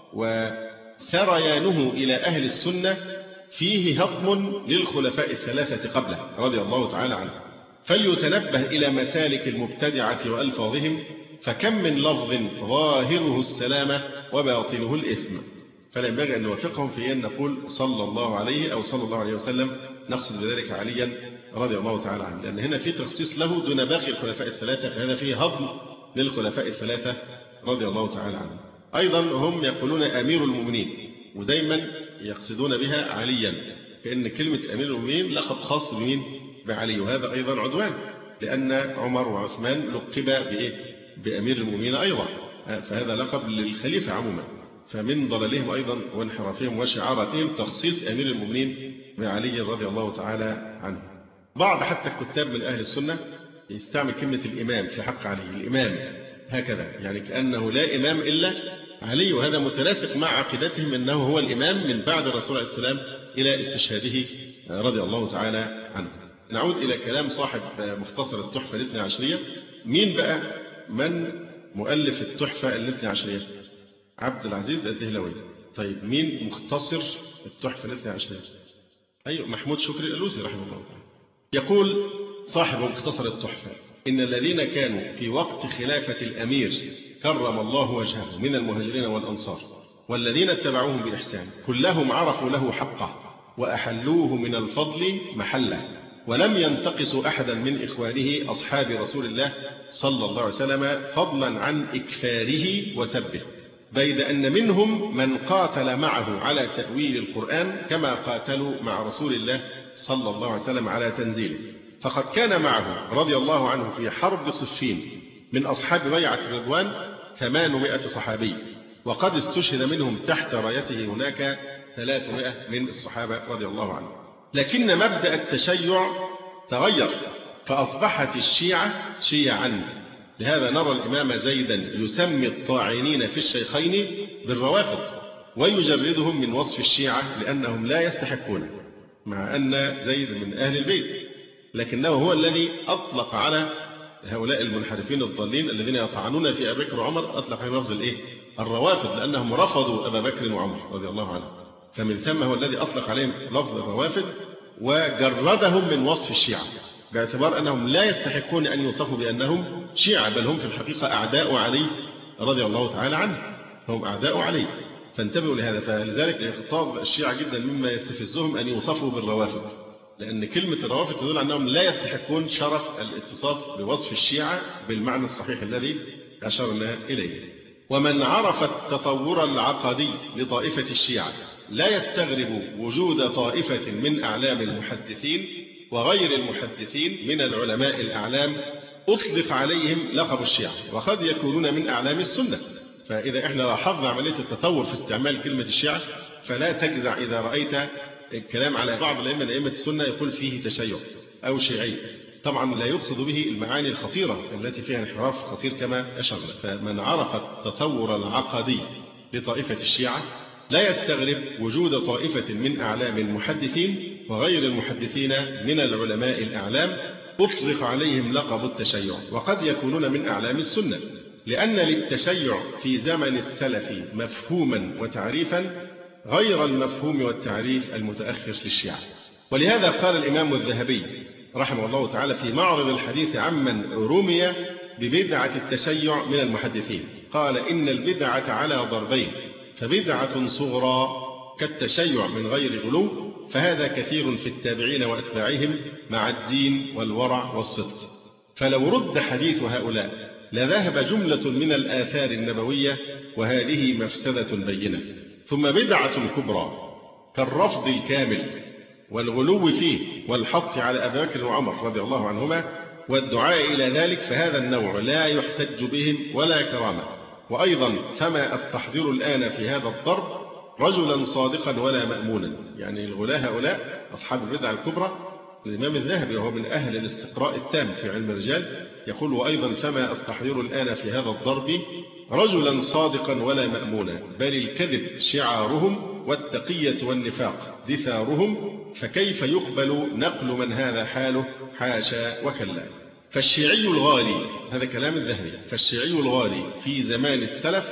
وسريانه إلى أهل السنة فيه هضم للخلفاء الثلاثة قبله رضي الله تعالى عنه. فليتنبه إلى مسالك المبتدعة وألفاظهم، فكم من لفظ ظاهره السلامة وباطنه الإثم. فلا ينبغي أن نوافقهم في أن نقول صلى الله عليه أو صلى الله عليه وسلم، نقصد بذلك عليا رضي الله تعالى عنه، لأن هنا في تخصيص له دون باقي الخلفاء الثلاثة، فهذا فيه هضم للخلفاء الثلاثة رضي الله تعالى عنه. أيضا هم يقولون أمير المؤمنين، ودايما يقصدون بها عليا، كأن كلمة أمير المؤمنين لقب خاص بمين؟ بعلي، وهذا أيضا عدوان، لأن عمر وعثمان لقب بأمير المؤمنين أيضا، فهذا لقب للخليفة عموما. فمن ضلالهم أيضا وانحرافهم وشعاراتهم تخصيص أمير المؤمنين بعلي رضي الله تعالى عنه. بعض حتى الكتاب من أهل السنة يستعمل كلمة الإمام في حق علي، الإمام هكذا، يعني كأنه لا إمام إلا علي، وهذا متناسق مع عقيدتهم أنه هو الإمام من بعد الرسول عليه السلام إلى استشهاده رضي الله تعالى عنه. نعود إلى كلام صاحب مختصر التحفة الاثنى عشرية. مين بقى من مؤلف التحفة الاثنى عشرية؟ عبد العزيز الدهلوي. طيب مين مختصر التحفة الاثنى عشرية؟ أيوة، محمود شكري الألوسي رحمه الله. يقول صاحب مختصر التحفة: إن الذين كانوا في وقت خلافة الأمير كرم الله وجهه من المهاجرين والأنصار والذين اتبعوهم بإحسان كلهم عرفوا له حقه وأحلوه من الفضل محله، ولم ينتقصوا أحدا من إخوانه أصحاب رسول الله صلى الله عليه وسلم فضلا عن إكفاره وسبه، بيد أن منهم من قاتل معه على تأويل القرآن كما قاتلوا مع رسول الله صلى الله عليه وسلم على تنزيله. فقد كان معه رضي الله عنه في حرب صفين من أصحاب بيعة الرضوان 800 صحابي، وقد استشهد منهم تحت رايته هناك 300 من الصحابة رضي الله عنهم. لكن مبدأ التشيع تغير، فأصبحت الشيعة شيعا. لهذا نرى الإمام زيدا يسمي الطاعنين في الشيخين بالروافض ويجردهم من وصف الشيعة لأنهم لا يستحقون، مع أن زيد من أهل البيت، لكنه هو الذي أطلق على هؤلاء المنحرفين الضالين الذين يطعنون في أبي بكر وعمر، أطلق عليهم لفظ الروافض، لأنهم رفضوا أبا بكر وعمر رضي الله عنه، فمن ثم هو الذي أطلق عليهم لفظ الروافض وجردهم من وصف الشيعة، باعتبار أنهم لا يستحقون أن يوصفوا بأنهم شيعة، بل هم في الحقيقة أعداء علي رضي الله تعالى عنه، هم أعداء علي، فانتبهوا لهذا. فلذلك يغتاظ الشيعة جدا مما يستفزهم أن يوصفوا بالروافض، لأن كلمة الروافض تدل أنهم لا يستحقون شرف الاتصاف بوصف الشيعة بالمعنى الصحيح الذي أشرنا إليه. ومن عرف التطور العقدي لطائفة الشيعة لا يستغرب وجود طائفة من أعلام المحدثين وغير المحدثين من العلماء الأعلام أطلق عليهم لقب الشيعة، وقد يكونون من أعلام السنة. فإذا إحنا لاحظنا عملية التطور في استعمال كلمة الشيعة فلا تجزع إذا رأيت الكلام على بعض الأئمة السنة يقول فيه تشيع أو شيعي، طبعا لا يقصد به المعاني الخطيرة التي فيها انحراف خطير كما أشرنا. فمن عرف التطور العقدي لطائفة الشيعة لا يستغرب وجود طائفة من أعلام المحدثين وغير المحدثين من العلماء الأعلام أطلق عليهم لقب التشيع، وقد يكونون من أعلام السنة، لأن للتشيع في زمن السلف مفهوما وتعريفا غير المفهوم والتعريف المتأخر للشيعة. ولهذا قال الإمام الذهبي رحمه الله تعالى في معرض الحديث عمن رمي ببدعة التشيع من المحدثين، قال: إن البدعة على ضربين، فبدعة صغرى كالتشيع من غير غلو، فهذا كثير في التابعين وأتباعهم مع الدين والورع والصدق. فلو رد حديث هؤلاء لذهب جملة من الآثار النبوية، وهذه مفسدة بينة. ثم بدعة كبرى كالرفض الكامل والغلو فيه والحط على أبي بكر وعمر رضي الله عنهما والدعاء إلى ذلك، فهذا النوع لا يحتج بهم ولا كرامة. وأيضا فما أستحضر الآن في هذا الضرب رجلا صادقا ولا مأمونا، يعني الغلاة هؤلاء أصحاب البدع الكبرى. الإمام الذهبي وهو من أهل الاستقراء التام في علم الرجال يقول: وأيضا فما أستحضر الآن في هذا الضرب رجلا صادقا ولا مأمونا، بل الكذب شعارهم والتقية والنفاق دثارهم، فكيف يقبل نقل من هذا حاله؟ حاشا وكلا. فالشيعي الغالي، هذا كلام الذهبي، فالشيعي الغالي في زمان السلف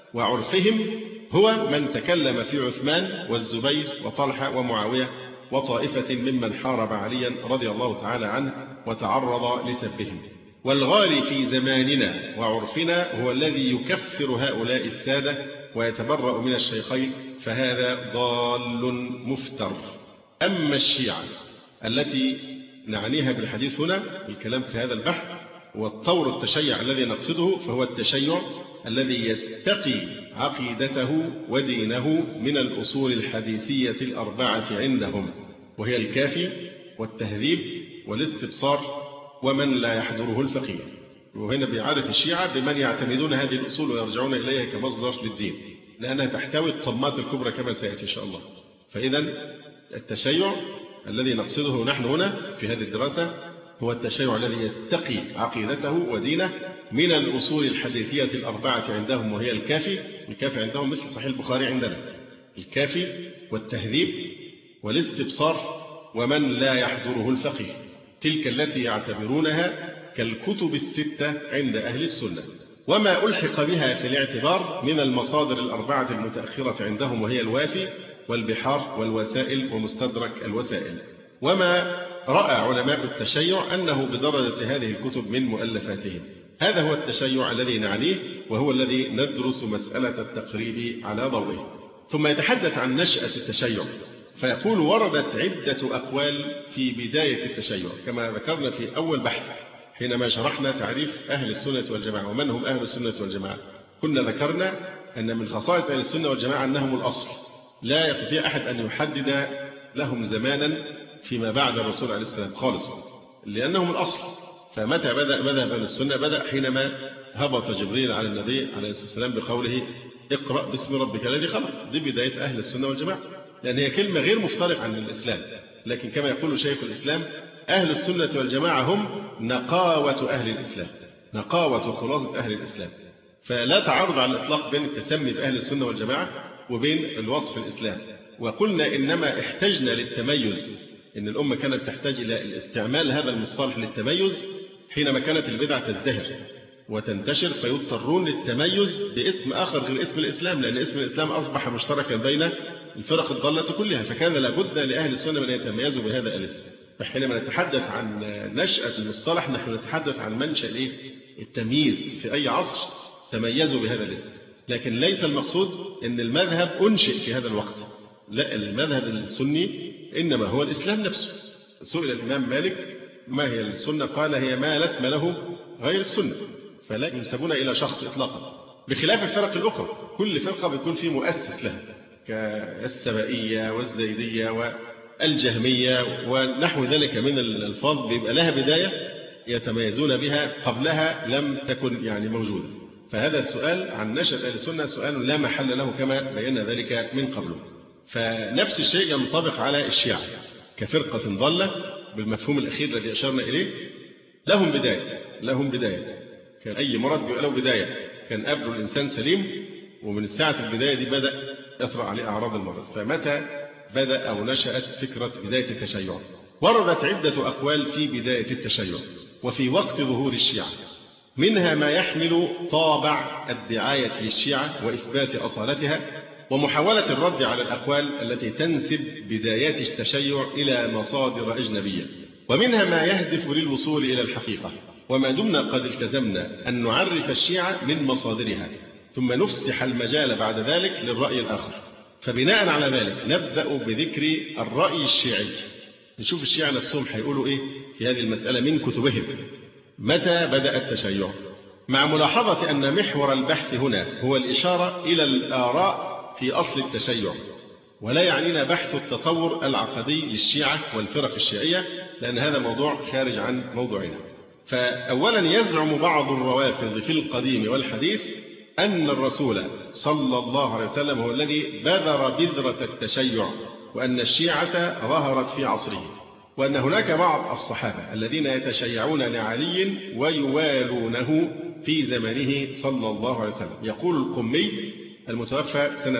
وعرفهم هو من تكلم في عثمان والزبير وطلحة ومعاوية وطائفة ممن حارب عليا رضي الله تعالى عنه وتعرض لسبهم. والغالي في زماننا وعرفنا هو الذي يكفر هؤلاء السادة ويتبرأ من الشيخين، فهذا ضال مفتر. أما الشيعة التي نعنيها بالحديث هنا الكلام في هذا البحث والطور التشيع الذي نقصده، فهو التشيع الذي يستقي عقيدته ودينه من الأصول الحديثية الأربعة عندهم، وهي الكافي والتهذيب والاستبصار ومن لا يحضره الفقيه. وهنا بيعرف الشيعة بمن يعتمدون هذه الأصول ويرجعون إليها كمصدر للدين، لأنها تحتوي الطمات الكبرى كما سيأتي إن شاء الله. فإذا التشيع الذي نقصده نحن هنا في هذه الدراسة هو التشيع الذي يستقي عقيدته ودينه من الأصول الحديثية الأربعة عندهم، وهي الكافي. الكافي عندهم مثل صحيح البخاري عندنا، الكافي والتهذيب والاستبصار ومن لا يحضره الفقيه، تلك التي يعتبرونها كالكتب الستة عند أهل السنة. وما ألحق بها في الاعتبار من المصادر الأربعة المتأخرة عندهم، وهي الوافي والبحار والوسائل ومستدرك الوسائل. وما رأى علماء التشيع أنه بدرجة هذه الكتب من مؤلفاتهم. هذا هو التشيع الذي نعنيه، وهو الذي ندرس مسألة التقريب على ضوئه. ثم يتحدث عن نشأة التشيع فيقول: وردت عدة أقوال في بداية التشيع، كما ذكرنا في أول بحث حينما شرحنا تعريف أهل السنة والجماعة ومن هم أهل السنة والجماعة. كنا ذكرنا أن من خصائص أهل السنة والجماعة أنهم الأصل، لا يستطيع أحد أن يحدد لهم زمانا فيما بعد الرسول عليه السلام خالص، لأنهم الأصل. فمتى بدأ مذهب أهل السنة؟ بدأ حينما هبط جبريل على النبي عليه الصلاة والسلام بقوله: اقرأ باسم ربك الذي خلق. دي بداية أهل السنة والجماعة، لأن هي كلمة غير مفترقة عن الإسلام. لكن كما يقول شيخ الإسلام: أهل السنة والجماعة هم نقاوة أهل الإسلام، نقاوة وخلاصة أهل الإسلام. فلا تعارض على الإطلاق بين التسمي بأهل السنة والجماعة وبين الوصف الإسلام. وقلنا إنما احتجنا للتميز، إن الأمة كانت تحتاج إلى الاستعمال هذا المصطلح للتميز حينما كانت البدعة تزدهر وتنتشر، فيضطرون للتميز باسم آخر غير اسم الإسلام، لأن اسم الإسلام أصبح مشتركا بين الفرق الضالة كلها، فكان لابد لأهل السنة من يتميزوا بهذا الاسم. فحينما نتحدث عن نشأة المصطلح نحن نتحدث عن منشأ التمييز في أي عصر تميزوا بهذا الاسم، لكن ليس المقصود أن المذهب أنشئ في هذا الوقت. لا، المذهب السني إنما هو الإسلام نفسه. سئل الإمام مالك: ما هي السنة؟ قال: هي ما لا اسم له غير السنة. فلا ينسبون إلى شخص إطلاقا، بخلاف الفرق الأخرى. كل فرقة بيكون فيه مؤسس لها، كالسبائية والزيدية والجهمية ونحو ذلك من الألفاظ، بيبقى لها بداية يتميزون بها، قبلها لم تكن موجودة. فهذا السؤال عن نشأة أهل السنة سؤال لا محل له كما بينا ذلك من قبله. فنفس الشيء ينطبق على الشيعة كفرقة ضالة بالمفهوم الأخير الذي أشرنا إليه. لهم بداية، كان أي مرض بيبقى له بداية، كان قبله الإنسان سليم، ومن ساعة البداية دي بدأ يطرأ عليه أعراض المرض. فمتى بدأ أو نشأت فكرة بداية التشيع؟ وردت عدة أقوال في بداية التشيع وفي وقت ظهور الشيعة، منها ما يحمل طابع الدعاية للشيعة وإثبات أصالتها ومحاولة الرد على الأقوال التي تنسب بدايات التشيع إلى مصادر أجنبية، ومنها ما يهدف للوصول إلى الحقيقة. وما دمنا قد التزمنا أن نعرف الشيعة من مصادرها، ثم نفسح المجال بعد ذلك للرأي الآخر. فبناء على ذلك نبدأ بذكر الرأي الشيعي، نشوف الشيعة نفسهم هيقولوا إيه في هذه المسألة من كتبهم. متى بدأ التشيع؟ مع ملاحظة أن محور البحث هنا هو الإشارة إلى الآراء في أصل التشيع، ولا يعنينا بحث التطور العقدي للشيعة والفرق الشيعية، لأن هذا موضوع خارج عن موضوعنا. فأولا يزعم بعض الروافض في القديم والحديث أن الرسول صلى الله عليه وسلم هو الذي بذر بذرة التشيع، وأن الشيعة ظهرت في عصره، وأن هناك بعض الصحابة الذين يتشيعون لعلي ويوالونه في زمنه صلى الله عليه وسلم. يقول القمي المتوفى سنة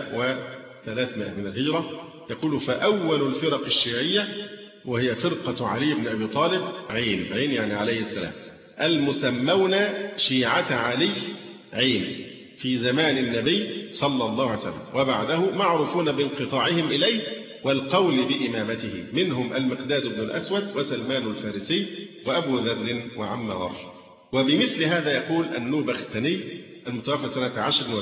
1300 من الهجرة، يقول: فأول الفرق الشيعية وهي فرقة علي بن أبي طالب عين يعني عليه السلام، المسمون شيعة علي عين في زمان النبي صلى الله عليه وسلم وبعده، معروفون بانقطاعهم إليه والقول بإمامته، منهم المقداد بن الأسود وسلمان الفارسي وأبو ذر وعمار. وبمثل هذا يقول النوبختني المتوفى سنة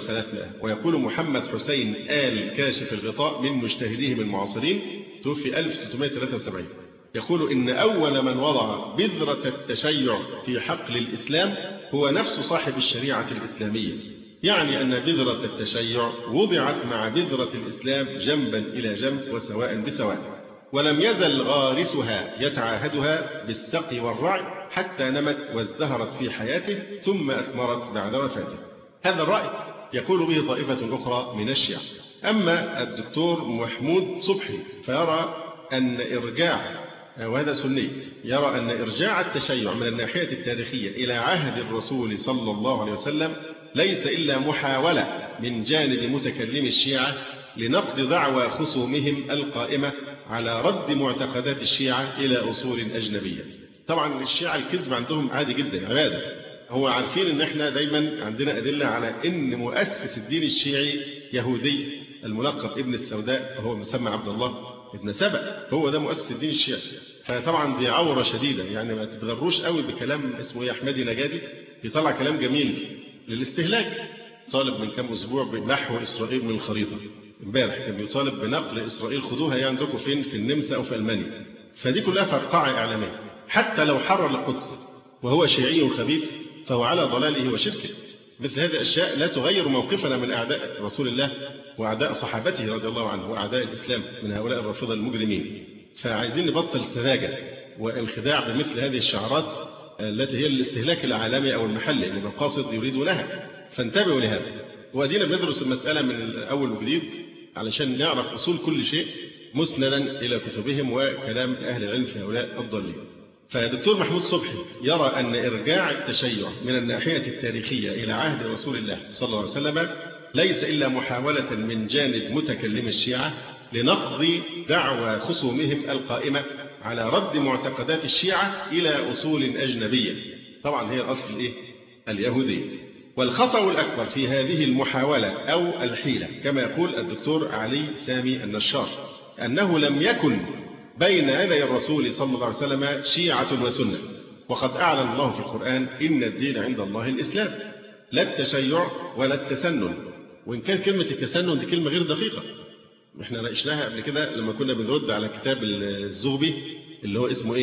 10 و300، ويقول محمد حسين آل كاشف الغطاء من مجتهديهم المعاصرين، توفي 1373، يقول: إن أول من وضع بذرة التشيع في حقل الإسلام هو نفس صاحب الشريعة الإسلامية، يعني أن بذرة التشيع وضعت مع بذرة الإسلام جنبا إلى جنب وسواء بسواء، ولم يزل غارسها يتعاهدها بالسقي والرعي حتى نمت وازدهرت في حياته ثم أثمرت بعد وفاته. هذا الرأي يقول به طائفة أخرى من الشيعة. أما الدكتور محمود صبحي فيرى أن إرجاع، وهذا سني، يرى أن إرجاع التشيع من الناحية التاريخية إلى عهد الرسول صلى الله عليه وسلم ليس إلا محاولة من جانب متكلم الشيعة لنقض دعوى خصومهم القائمة على رد معتقدات الشيعة إلى أصول أجنبية. طبعا الشيعة الكذب عندهم عادي جدا، عبادة. هو عارفين أن احنا دايما عندنا أدلة على أن مؤسس الدين الشيعي يهودي الملقب ابن السوداء، وهو مسمى عبد الله ابن سبأ، هو ده مؤسس الدين الشيعي. فطبعا دي عورة شديدة، يعني ما تتغروش قوي بكلام اسمه أحمدي نجادي، بيطلع كلام جميل للاستهلاك. طالب من كام أسبوع بنحو إسرائيل من الخريطة، امبارح كان بيطالب بنقل إسرائيل، خدوها هي عندكم فين؟ في النمسا أو في ألمانيا. فدي كلها فرقعة إعلامية. حتى لو حرر القدس وهو شيعي خبيث فهو على ضلاله وشركه. مثل هذه الأشياء لا تغير موقفنا من أعداء رسول الله وأعداء صحابته رضي الله عنه وأعداء الإسلام من هؤلاء الرافضة المجرمين. فعايزين نبطل سذاجة والخداع بمثل هذه الشعارات التي هي الاستهلاك العالمي أو المحلي اللي بالقاصد يريدونها، فانتبهوا لهذا. وأدينا بندرس المسألة من أول وجديد علشان نعرف أصول كل شيء مسندا إلى كتبهم وكلام أهل العلم في هؤلاء الضالين. فدكتور محمود صبحي يرى أن إرجاع التشيع من الناحية التاريخية إلى عهد رسول الله صلى الله عليه وسلم ليس إلا محاولة من جانب متكلم الشيعة لنقض دعوى خصومهم القائمة على رد معتقدات الشيعة إلى أصول أجنبية، طبعا هي الأصل اليهودي. والخطأ الأكبر في هذه المحاولة أو الحيلة كما يقول الدكتور علي سامي النشار أنه لم يكن بين يدي الرسول صلى الله عليه وسلم شيعة وسنة، وقد أعلن الله في القرآن: إن الدين عند الله الإسلام، لا التشيع ولا التسنن. وإن كان كلمة التسنن دي كلمة غير دقيقة، احنا ناقشناها قبل كده لما كنا بنرد على كتاب الزغبي اللي هو اسمه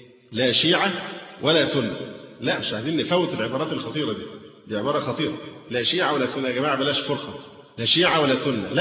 لا شيعة ولا سنة. لا، مش عايزين نفوت العبارات الخطيرة دي عبارة خطيرة. لا شيعة ولا سنة يا جماعة، بلاش فرقة. لا شيعة ولا سنة،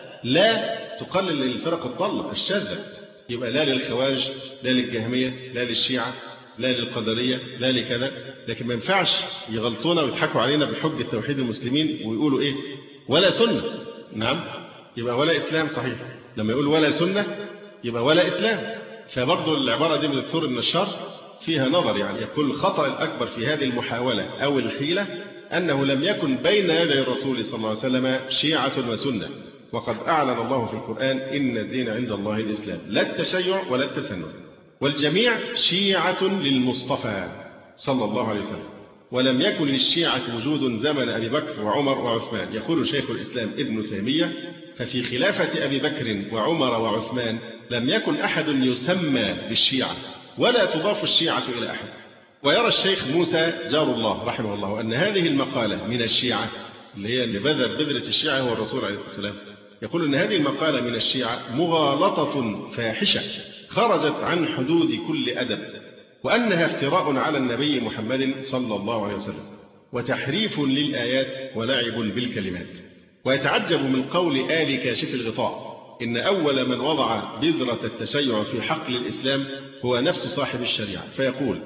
لا تقلل الفرق الضالة الشاذة. يبقى لا للخوارج، لا للجهمية، لا للشيعة، لا للقدرية، لا لكذا. لكن ما ينفعش يغلطونا ويضحكوا علينا بحجة توحيد المسلمين ويقولوا ولا سنة. نعم، يبقى ولا إسلام. صحيح، لما يقول ولا سنة يبقى ولا إسلام. فبرضو العبارة دي من الدكتور النشار فيها نظر. يعني يقول الخطأ الأكبر في هذه المحاولة أو الحيلة أنه لم يكن بين يدي الرسول صلى الله عليه وسلم شيعة وسنة، وقد أعلن الله في القرآن: إن الدين عند الله الإسلام، لا التشيع ولا التسنن. والجميع شيعة للمصطفى صلى الله عليه وسلم، ولم يكن للشيعة وجود زمن أبي بكر وعمر وعثمان. يقول شيخ الإسلام ابن تيمية: ففي خلافة أبي بكر وعمر وعثمان لم يكن أحد يسمى بالشيعة ولا تضاف الشيعة إلى أحد. ويرى الشيخ موسى جار الله رحمه الله أن هذه المقالة من الشيعة، اللي هي اللي بذرة الشيعة هو الرسول عليه الصلاة والسلام، يقول أن هذه المقالة من الشيعة مغالطة فاحشة خرجت عن حدود كل أدب، وأنها افتراء على النبي محمد صلى الله عليه وسلم. وتحريف للآيات ولعب بالكلمات. ويتعجب من قول آل كاشف الغطاء إن أول من وضع بذرة التشيع في حقل الإسلام هو نفس صاحب الشريعة، فيقول: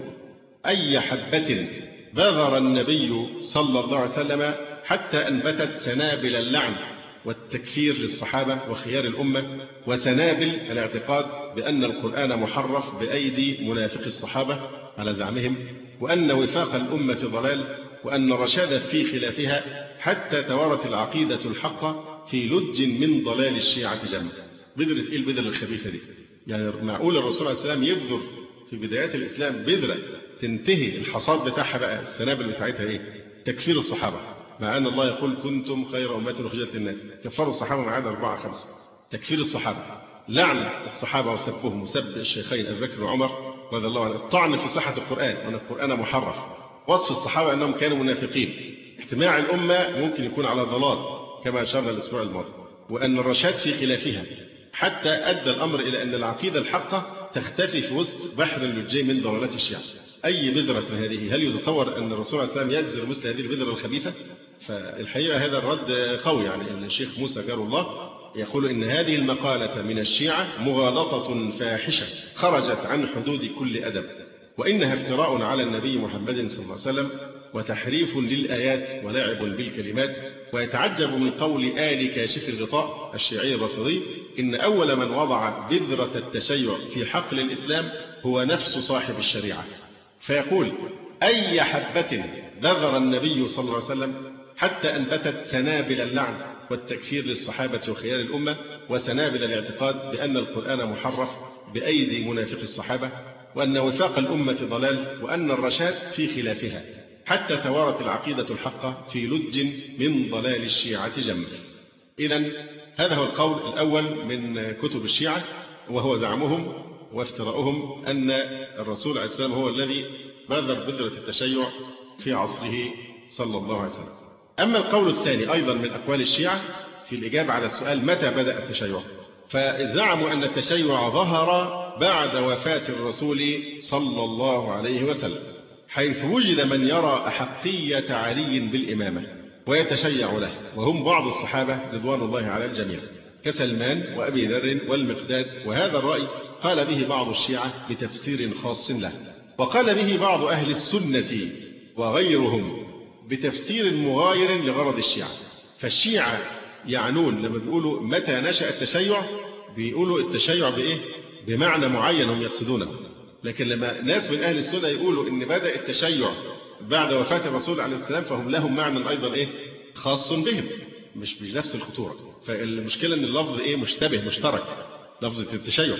أي حبة بذر النبي صلى الله عليه وسلم حتى أنبتت سنابل اللعن والتكفير للصحابة وخيار الأمة، وسنابل الاعتقاد بأن القرآن محرف بأيدي منافق الصحابة على زعمهم، وأن وفاق الأمة ضلال، وأن الرشاد في خلافها، حتى توارت العقيدة الحقة في لج من ضلال الشيعة جمع. بذرة إيه البذرة الخبيثة دي؟ يعني معقول الرسول عليه السلام يبذر في بدايات الإسلام بذرة تنتهي الحصاد بتاعها بقى السنابل بتاعتها إيه؟ تكفير الصحابة، مع أن الله يقول: كنتم خير أمة أخرجت للناس. كفروا الصحابة ما عدا 4 5. تكفير الصحابة، لعن الصحابة وسبهم، وسب الشيخين أبي بكر وعمر رضي الله عنهم، الطعن في صحة القرآن وأن القرآن محرف، وصف الصحابة أنهم كانوا منافقين، اجتماع الأمة ممكن يكون على ضلال كما أشرنا الأسبوع الماضي، وأن الرشاد في خلافها، حتى أدى الأمر إلى أن العقيدة الحقة تختفي في وسط بحر اللجين من ضلالات الشيعة. أي بذرة هذه؟ هل يتصور أن الرسول عليه السلام يجزر مثل هذه البذرة الخبيثة؟ فالحقيقة هذا الرد قوي. يعني الشيخ موسى جار الله يقول إن هذه المقالة من الشيعة مغالطة فاحشة خرجت عن حدود كل أدب، وإنها افتراء على النبي محمد صلى الله عليه وسلم، وتحريف للآيات ولعب بالكلمات. ويتعجب من قول آل كاشف الغطاء الشيعي الرافضي إن أول من وضع بذرة التشيع في حقل الإسلام هو نفس صاحب الشريعة، فيقول: أي حبة بذر النبي صلى الله عليه وسلم حتى أنبتت سنابل اللعن والتكفير للصحابة وخيار الأمة، وسنابل الاعتقاد بأن القرآن محرف بأيدي منافق الصحابة، وأن وفاق الأمة ضلال، وأن الرشاد في خلافها، حتى توارت العقيدة الحقة في لج من ضلال الشيعة جمع. إذن هذا هو القول الأول من كتب الشيعة، وهو زعمهم وافتراؤهم أن الرسول عليه السلام هو الذي بذر بذرة التشيع في عصره صلى الله عليه وسلم. أما القول الثاني أيضا من أقوال الشيعة في الإجابة على السؤال متى بدأ التشيع، فزعموا أن التشيع ظهر بعد وفاة الرسول صلى الله عليه وسلم، حيث وجد من يرى أحقية علي بالإمامة ويتشيع له، وهم بعض الصحابة رضوان الله على الجميع كسلمان وأبي ذر والمقداد. وهذا الرأي قال به بعض الشيعة بتفسير خاص له، وقال به بعض أهل السنة وغيرهم بتفسير مغاير لغرض الشيعة. فالشيعة يعنون لما بيقولوا متى نشأ التشيع، بيقولوا التشيع بإيه؟ بمعنى معين هم يقصدونه. لكن لما ناس من أهل السنة يقولوا إن بدأ التشيع بعد وفاة الرسول عليه السلام، فهم لهم معنى أيضا إيه؟ خاص بهم، مش بنفس الخطورة. فالمشكلة إن اللفظ إيه؟ مشتبه مشترك، لفظة التشيع.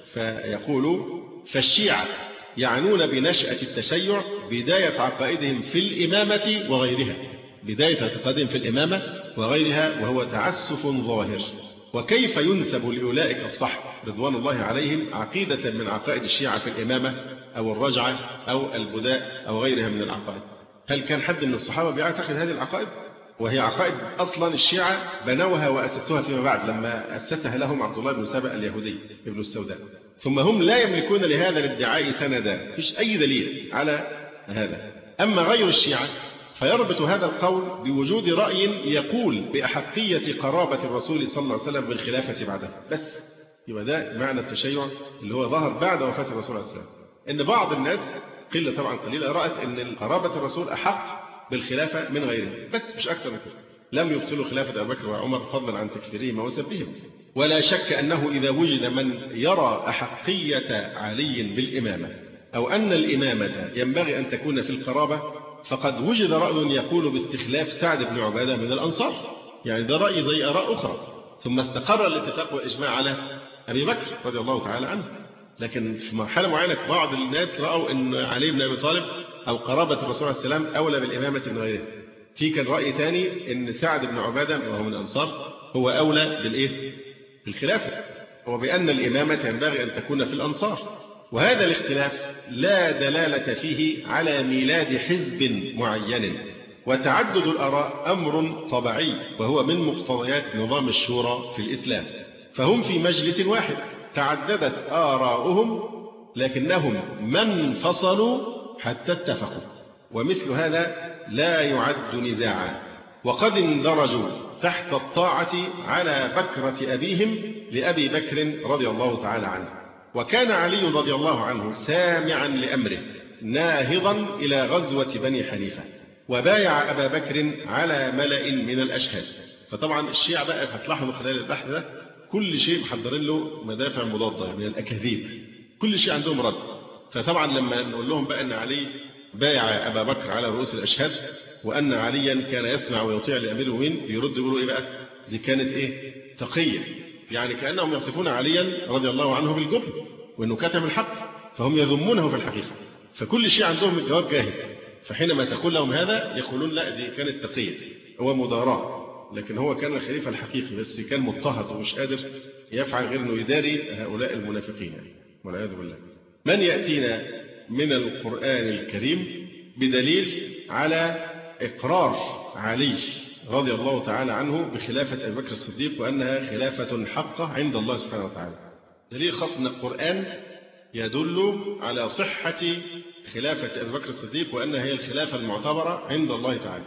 فيقولوا فالشيعة يعنون بنشأة التشيع بداية عقائدهم في الإمامة وغيرها، بداية اعتقادهم في الإمامة وغيرها، وهو تعسف ظاهر. وكيف ينسب لأولئك الصحب رضوان الله عليهم عقيدة من عقائد الشيعة في الإمامة أو الرجعة أو البداء أو غيرها من العقائد؟ هل كان حد من الصحابة بيعتقد هذه العقائد؟ وهي عقائد أصلا الشيعة بنوها وأسسوها فيما بعد لما أسسها لهم عبد الله بن سبأ اليهودي ابن السوداء، ثم هم لا يملكون لهذا الادعاء سندا، فيش أي دليل على هذا. أما غير الشيعة فيربط هذا القول بوجود رأي يقول بأحقية قرابة الرسول صلى الله عليه وسلم بالخلافة بعده بس. يبقى ده معنى التشيع اللي هو ظهر بعد وفاة الرسول عليه السلام. إن بعض الناس قلة طبعا قليلة رأت إن قرابة الرسول أحق بالخلافة من غيره، بس مش أكثر من كده. لم يبطلوا خلافة أبي بكر وعمر فضلا عن تكفيرهم وسبهم. ولا شك أنه إذا وجد من يرى أحقية علي بالإمامة أو أن الإمامة ينبغي أن تكون في القرابة، فقد وجد رأي يقول باستخلاف سعد بن عبادة من الأنصار. يعني ده رأي زي آراء أخرى. ثم استقر الاتفاق والإجماع على أبي بكر رضي الله تعالى عنه. لكن في مرحلة معينة بعض الناس رأوا أن علي بن أبي طالب أو قرابة الرسول عليه السلام أولى بالإمامة من غيره. في كان رأي ثاني أن سعد بن عبادة وهو من الأنصار هو أولى بالإيه؟ بالخلافة، وبأن الإمامة ينبغي أن تكون في الأنصار. وهذا الاختلاف لا دلالة فيه على ميلاد حزب معين، وتعدد الآراء أمر طبيعي، وهو من مقتضيات نظام الشورى في الإسلام. فهم في مجلس واحد تعددت آراؤهم لكنهم ما انفصلوا حتى اتفقوا. ومثل هذا لا يعد نزاعا، وقد اندرجوا تحت الطاعة على بكرة أبيهم لأبي بكر رضي الله تعالى عنه. وكان علي رضي الله عنه سامعا لأمره ناهضا إلى غزوة بني حنيفة، وبايع أبا بكر على ملأ من الأشهاد. فطبعا الشيعة بقى هتلاحظوا خلال البحث ده كل شيء محضرين له مدافع مضادة من الأكاذيب، كل شيء عندهم رد. فطبعا لما نقول لهم بقى أن علي بايع أبا بكر على رؤوس الأشهاد وأن عليا كان يسمع ويطيع لأمير المؤمنين، بيرد يقولوا إيه بقى؟ دي كانت إيه؟ تقية. يعني كأنهم يصفون عليا رضي الله عنه بالجبن وأنه كتم الحق، فهم يذمونه في الحقيقة. فكل شيء عندهم الجواب جاهز، فحينما تقول لهم هذا يقولون لا دي كانت تقية، هو مداراة، لكن هو كان الخليفة الحقيقي بس كان مضطهد ومش قادر يفعل غير أنه يداري هؤلاء المنافقين والعياذ بالله. من يأتينا من القرآن الكريم بدليل على إقرار علي رضي الله تعالى عنه بخلافة أبي بكر الصديق وأنها خلافة حقة عند الله سبحانه وتعالى. دليل خاص من القرآن يدل على صحة خلافة أبي بكر الصديق وأنها هي الخلافة المعتبرة عند الله تعالى.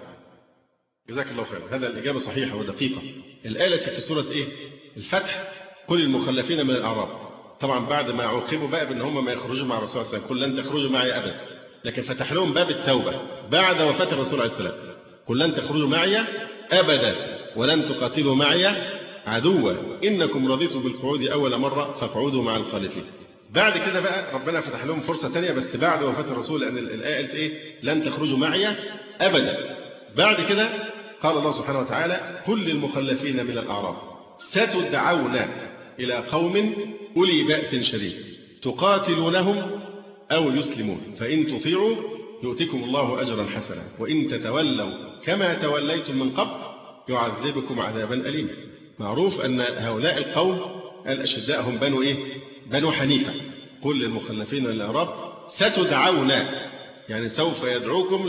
جزاك الله خير. هذا الإجابة صحيحة ودقيقة. الآية في سورة إيه؟ الفتح: قل المخلفين من الأعراب. طبعا بعد ما عوقبوا بقى بأن هم ما يخرجوا مع الرسول صلى الله عليه وسلم، قل لن تخرجوا معي أبدا، لكن فتح لهم باب التوبة بعد وفاة الرسول عليه السلام. قل لن تخرجوا معي أبدا ولن تقاتلوا معي عدوا إنكم رضيتم بالقعود أول مرة فاقعدوا مع الخالفين. بعد كده بقى ربنا فتح لهم فرصة تانية بس بعد وفاة الرسول، لأن الآية قالت إيه؟ لن تخرجوا معي أبدا. بعد كده قال الله سبحانه وتعالى: قل للمخلفين من الأعراب ستدعون إلى قوم أولي بأس شديد تقاتلونهم أو يسلمون فإن تطيعوا يؤتكم الله أجرا حسنا وإن تتولوا كما توليتم من قبل يعذبكم عذابا أليما. معروف أن هؤلاء القوم الأشداء هم بنو إيه؟ بنو حنيفة. قل للمخلفين من الأعراب ستدعون، يعني سوف يدعوكم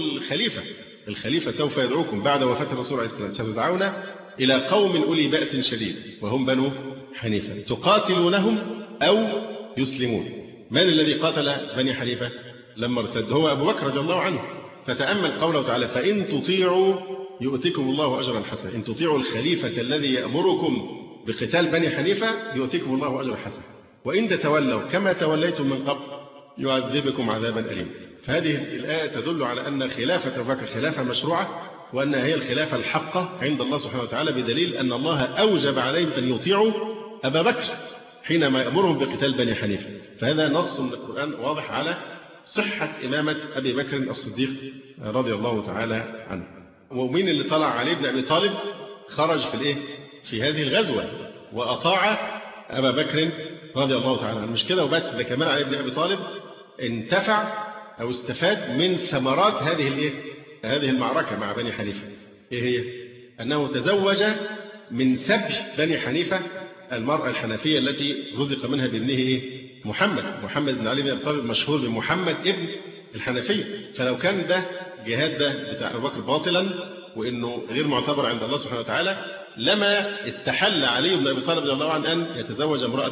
الخليفة سوف يدعوكم بعد وفاة الرسول عليه السلام، ستدعون إلى قوم أولي بأس شديد وهم بنو حنيفة تقاتلونهم أو يسلمون. من الذي قاتل بني حنيفة لما ارتد؟ هو أبو بكر رضي الله عنه. فتأمل قوله تعالى: فإن تطيعوا يؤتكم الله أجرا حسنا. إن تطيعوا الخليفة الذي يأمركم بقتال بني حنيفة يؤتكم الله أجرا حسنا وإن تتولوا كما توليتم من قبل يعذبكم عذابا أليما. فهذه الآية تدل على أن خلافة أبو بكر خلافة مشروعة وأنها هي الخلافة الحقة عند الله سبحانه وتعالى، بدليل أن الله أوجب عليهم أن يطيعوا أبا بكر حينما يأمرهم بقتال بني حنيفة. فهذا نص من القرآن واضح على صحة إمامة أبي بكر الصديق رضي الله تعالى عنه. ومين اللي طلع علي بن أبي طالب خرج في هذه الغزوة وأطاع أبا بكر رضي الله تعالى عنه. مش كده وبس، ده كمان علي بن أبي طالب انتفع أو استفاد من ثمرات هذه المعركة مع بني حنيفة. إيه هي؟ أنه تزوج من سبي بني حنيفة المرأة الحنفية التي رزق منها بابنه محمد بن علي بن أبي طالب مشهور بمحمد ابن الحنفية. فلو كان ده جهاد ده بتاع أبو بكر باطلا وإنه غير معتبر عند الله سبحانه وتعالى لما استحل علي بن أبي طالب رضي الله عنه أن يتزوج امرأة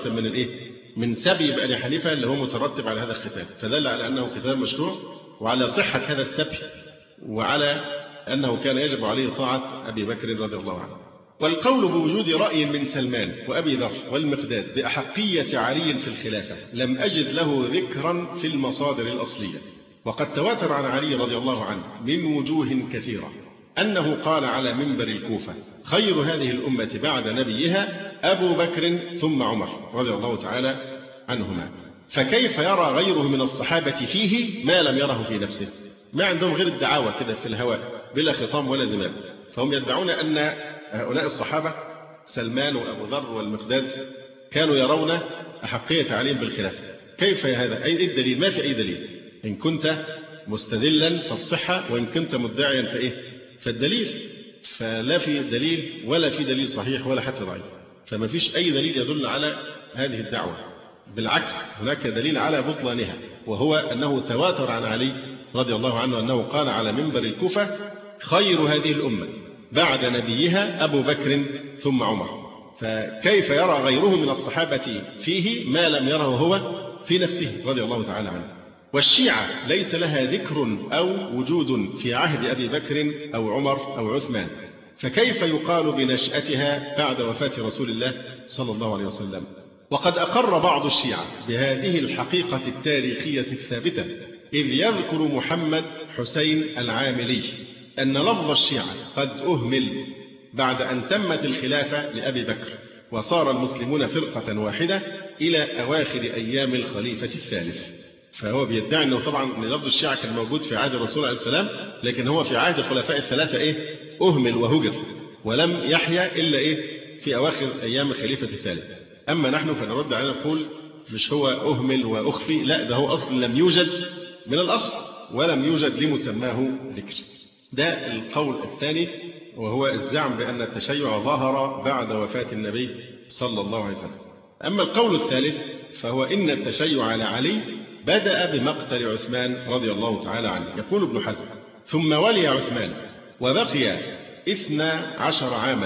من سبي بني حنيفة اللي هو مترتب على هذا الختان. فدل على أنه قتال مشروع وعلى صحة هذا السبي وعلى أنه كان يجب عليه طاعة أبي بكر رضي الله عنه. والقول بوجود رأي من سلمان وأبي ذر والمقداد بأحقية علي في الخلافة لم أجد له ذكرا في المصادر الأصلية. وقد تواتر عن علي رضي الله عنه من وجوه كثيرة أنه قال على منبر الكوفة: خير هذه الأمة بعد نبيها أبو بكر ثم عمر رضي الله تعالى عنهما. فكيف يرى غيره من الصحابة فيه ما لم يره في نفسه؟ ما عندهم غير الدعاوى كده في الهواء بلا خطام ولا زمام. فهم يدعون أن هؤلاء الصحابة سلمان وأبو ذر والمقداد كانوا يرون أحقية عليهم بالخلافة. كيف هذا؟ أي الدليل؟ ما في أي دليل. إن كنت مستدلا فالصحة وإن كنت مدعيا فالدليل. فلا في دليل ولا في دليل صحيح ولا حتى ضعيف. فما فيش أي دليل يدل على هذه الدعوة. بالعكس هناك دليل على بطلانها، وهو أنه تواتر عن علي رضي الله عنه أنه قال على منبر الكوفة: خير هذه الأمة بعد نبيها أبو بكر ثم عمر. فكيف يرى غيره من الصحابة فيه ما لم يره هو في نفسه رضي الله تعالى عنه؟ والشيعة ليس لها ذكر أو وجود في عهد أبي بكر أو عمر أو عثمان، فكيف يقال بنشأتها بعد وفاة رسول الله صلى الله عليه وسلم؟ وقد أقر بعض الشيعة بهذه الحقيقة التاريخية الثابتة، إذ يذكر محمد حسين العاملي أن لفظ الشيعة قد أهمل بعد أن تمت الخلافة لأبي بكر وصار المسلمون فرقة واحدة إلى أواخر أيام الخليفة الثالث. فهو بيدعي أنه طبعا لفظ الشيعة كان موجود في عهد الرسول عليه السلام، لكن هو في عهد الخلفاء الثلاثة أهمل وهجر ولم يحيا إلا في أواخر أيام الخليفة الثالث. أما نحن فنرد عليه نقول مش هو أهمل وأخفي، لا ده هو أصلا لم يوجد من الأصل ولم يوجد لمسماه ذكر. ده القول الثاني، وهو الزعم بأن التشيع ظهر بعد وفاة النبي صلى الله عليه وسلم. أما القول الثالث فهو إن التشيع على علي بدأ بمقتل عثمان رضي الله تعالى عنه. يقول ابن حزم: ثم ولي عثمان وبقي 12 عاما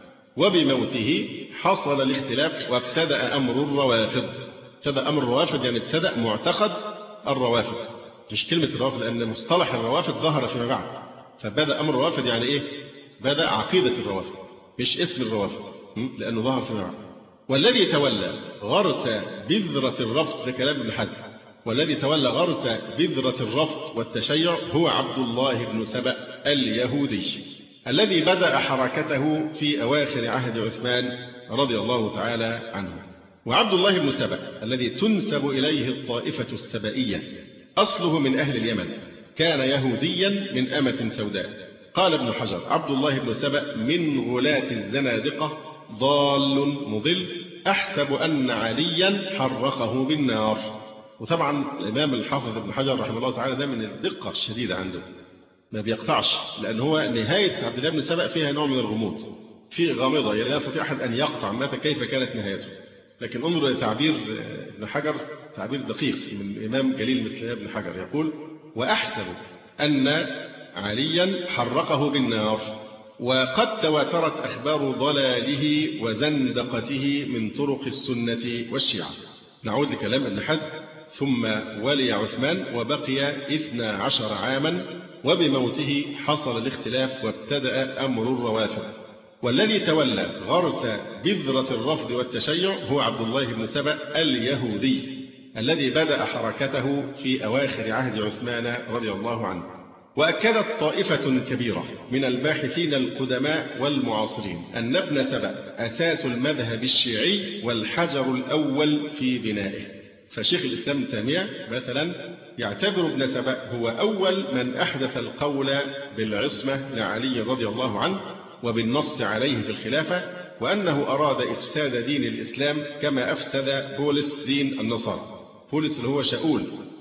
وبموته حصل الاختلاف وابتدأ أمر الروافض. ابتدأ أمر الروافض يعني ابتدأ معتقد الروافض، مش كلمة الروافض لأن مصطلح الروافض ظهر فيما بعد، فبدأ أمر الروافض يعني بدأ عقيدة الروافض مش اسم الروافض لأنه ظهر فيما بعد. والذي تولى غرس بذرة الرفض، ده كلام ابن حزم، والذي تولى غرس بذرة الرفض والتشيع هو عبد الله بن سبأ اليهودي الذي بدأ حركته في أواخر عهد عثمان رضي الله تعالى عنه. وعبد الله بن سبأ الذي تنسب إليه الطائفة السبائية أصله من أهل اليمن، كان يهوديا من أمة سوداء. قال ابن حجر: عبد الله بن سبأ من غلاة الزنادقة ضال مضل، أحسب أن عليا حرقه بالنار. وطبعا الإمام الحافظ ابن حجر رحمه الله تعالى ده من الدقة الشديدة عنده، ما بيقطعش، لأن هو نهاية عبد الله بن سبأ فيها نوع من الغموض، في غامضة، يعني لا يستطيع أحد أن يقطع متى كيف كانت نهايته. لكن انظر لتعبير ابن حجر، تعبير دقيق من إمام جليل مثل ابن حجر، يقول: وأحسب أن عليا حرقه بالنار. وقد تواترت أخبار ضلاله وزندقته من طرق السنة والشيعة. نعود لكلام ابن حزم: ثم ولي عثمان وبقي 12 عاما وبموته حصل الاختلاف وابتدأ أمر الروافض. والذي تولى غرس بذرة الرفض والتشيع هو عبد الله بن سبأ اليهودي الذي بدأ حركته في أواخر عهد عثمان رضي الله عنه. وأكدت طائفة كبيرة من الباحثين القدماء والمعاصرين أن ابن سبأ أساس المذهب الشيعي والحجر الأول في بنائه. فشيخ الإسلام ابن تيمية مثلا يعتبر ابن سبأ هو أول من أحدث القول بالعصمة لعلي رضي الله عنه وبالنص عليه في الخلافة، وأنه أراد إفساد دين الإسلام كما أفسد بولس دين النصارى. بولس اللي هو شاول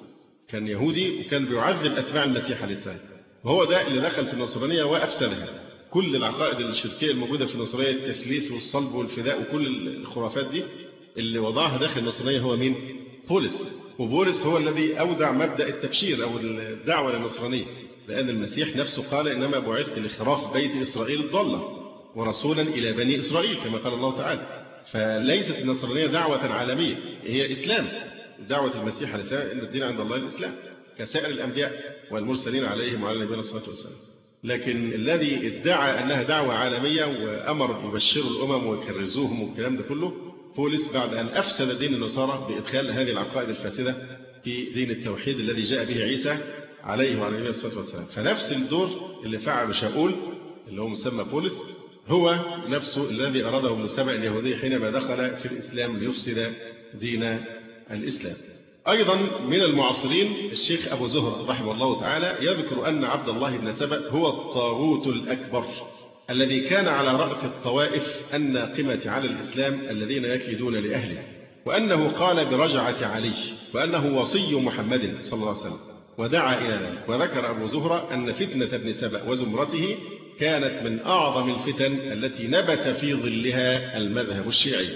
كان يهودي وكان بيعذب أتباع المسيح عليه السلام، وهو ده اللي دخل في النصرانية وأفسدها. كل العقائد الشركية الموجودة في النصرانية، التثليث والصلب والفداء وكل الخرافات دي، اللي وضعها داخل النصرانية هو مين؟ بولس. وبولس هو الذي أودع مبدأ التبشير أو الدعوة للنصرانية، لأن المسيح نفسه قال: إنما بعثت لخراف بيت إسرائيل الضالة ورسولا إلى بني إسرائيل كما قال الله تعالى. فليست النصرانية دعوة عالمية، هي إسلام. دعوة المسيح عليه السلام: إن الدين عند الله الإسلام، كسائر الأنبياء والمرسلين عليهم وعلى نبينا الصلاة والسلام. لكن الذي ادعى أنها دعوة عالمية وأمر يبشروا الأمم ويكرزوهم والكلام ده كله بولس، بعد أن أفسد دين النصارى بإدخال هذه العقائد الفاسدة في دين التوحيد الذي جاء به عيسى عليه وعلى نبينا الصلاة والسلام. فنفس الدور اللي فعله شاول اللي هو مسمى بولس هو نفسه الذي أراده ابن سبأ اليهودي حينما دخل في الإسلام ليفسد دين الإسلام. أيضا من المعاصرين الشيخ أبو زهر رحمه الله تعالى يذكر أن عبد الله بن سبأ هو الطاغوت الأكبر الذي كان على رأس الطوائف الناقمة على الإسلام الذين يكيدون لأهله، وأنه قال برجعة علي، وأنه وصي محمد صلى الله عليه وسلم، ودعا إلى ذلك. وذكر أبو زهر أن فتنة ابن سبأ وزمرته كانت من أعظم الفتن التي نبت في ظلها المذهب الشيعي.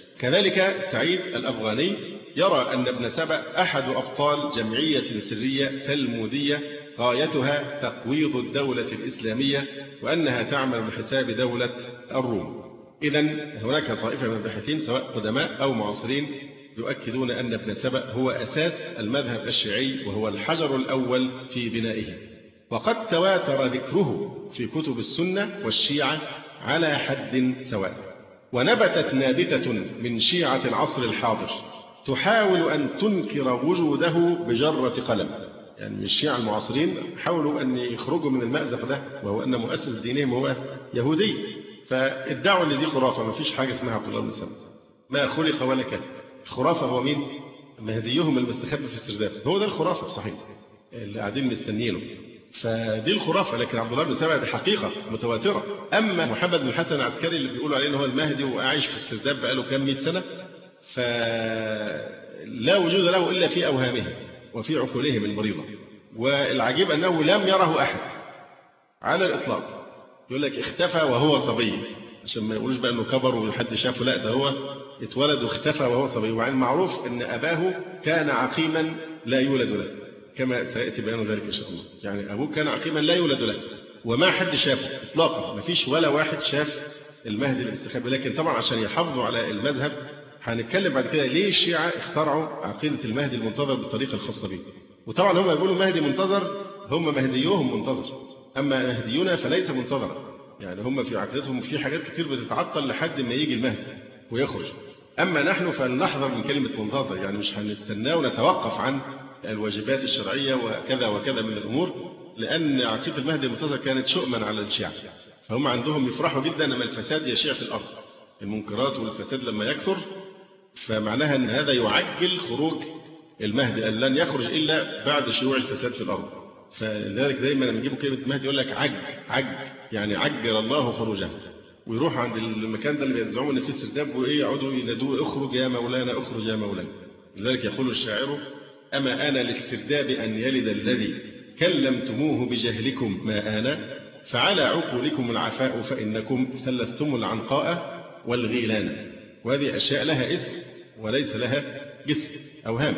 كذلك سعيد الأفغاني يرى أن ابن سبأ أحد أبطال جمعية سرية تلمودية غايتها تقويض الدولة الإسلامية، وأنها تعمل بحساب دولة الروم. إذن هناك طائفة من الباحثين سواء قدماء أو معاصرين يؤكدون أن ابن سبأ هو أساس المذهب الشيعي وهو الحجر الأول في بنائه. وقد تواتر ذكره في كتب السنة والشيعة على حد سواء. ونبتت نابتة من شيعة العصر الحاضر تحاول أن تنكر وجوده بجرة قلم. يعني الشيعة المعاصرين حاولوا أن يخرجوا من المأزق ده، وهو أن مؤسس دينهم هو يهودي، فادعوا أن دي خرافة، ما فيش حاجة اسمها عبد الله بن سبأ، ما خلق ولا كان. الخرافة هو مين؟ مهديهم المستخبي في السرداب، هو ده الخرافة بصحيح اللي قاعدين مستنيينه، فدي الخرافة. لكن عبد الله بن سبأ دي حقيقة متواترة. أما محمد بن الحسن العسكري اللي بيقولوا عليه إن هو المهدي وعايش في السرداب بقاله كام 100 سنة، فلا وجود له إلا في أوهامهم وفي عقولهم المريضة. والعجيب أنه لم يره أحد على الإطلاق. يقول لك اختفى وهو صبي، عشان ما يقولوش بقى أنه كبر وحد شافه، لا ده هو اتولد واختفى وهو صبي. وعن معروف أن أباه كان عقيما لا يولد له، كما سيأتي بيان ذلك إن شاء الله. يعني أبوه كان عقيما لا يولد له، وما حد شافه إطلاقا، ما فيش ولا واحد شاف المهدي المستخبي. لكن طبعا عشان يحافظوا على المذهب هنتكلم بعد كده ليه الشيعة اخترعوا عقيدة المهدي المنتظر بالطريقة الخاصة به. وطبعا هم يقولوا مهدي منتظر، هم مهديوهم منتظر، أما مهديون فليس منتظرا. يعني هم في عقيدتهم في حاجات كتير بتتعطل لحد ما يجي المهدي ويخرج. أما نحن فلنحذر من كلمة منتظر، يعني مش هنستناه ونتوقف عن الواجبات الشرعية وكذا وكذا من الأمور، لأن عقيدة المهدي المنتظر كانت شؤما على الشيعة، فهم عندهم يفرحوا جدا لما الفساد يشيع في الأرض. المنكرات والفساد لما يكثر فمعناها أن هذا يعجل خروج المهدي، أن لن يخرج إلا بعد شيوع الفساد في الأرض. فلذلك دايما لما يجيبوا كلمة مهدي يقول لك عج، يعني عجل الله خروجه، ويروحوا عند المكان ده اللي بيزعموا ان فيه السرداب وايه يقعدوا ينادوه اخرج يا مولانا اخرج يا مولانا. لذلك يقول الشاعر: أما أنا للسرداب أن يلد الذي كلمتموه بجهلكم ما أنا، فعلى عقولكم العفاء فإنكم ثلثتم العنقاء والغيلان. وهذه أشياء لها اسم وليس لها جسم أوهام.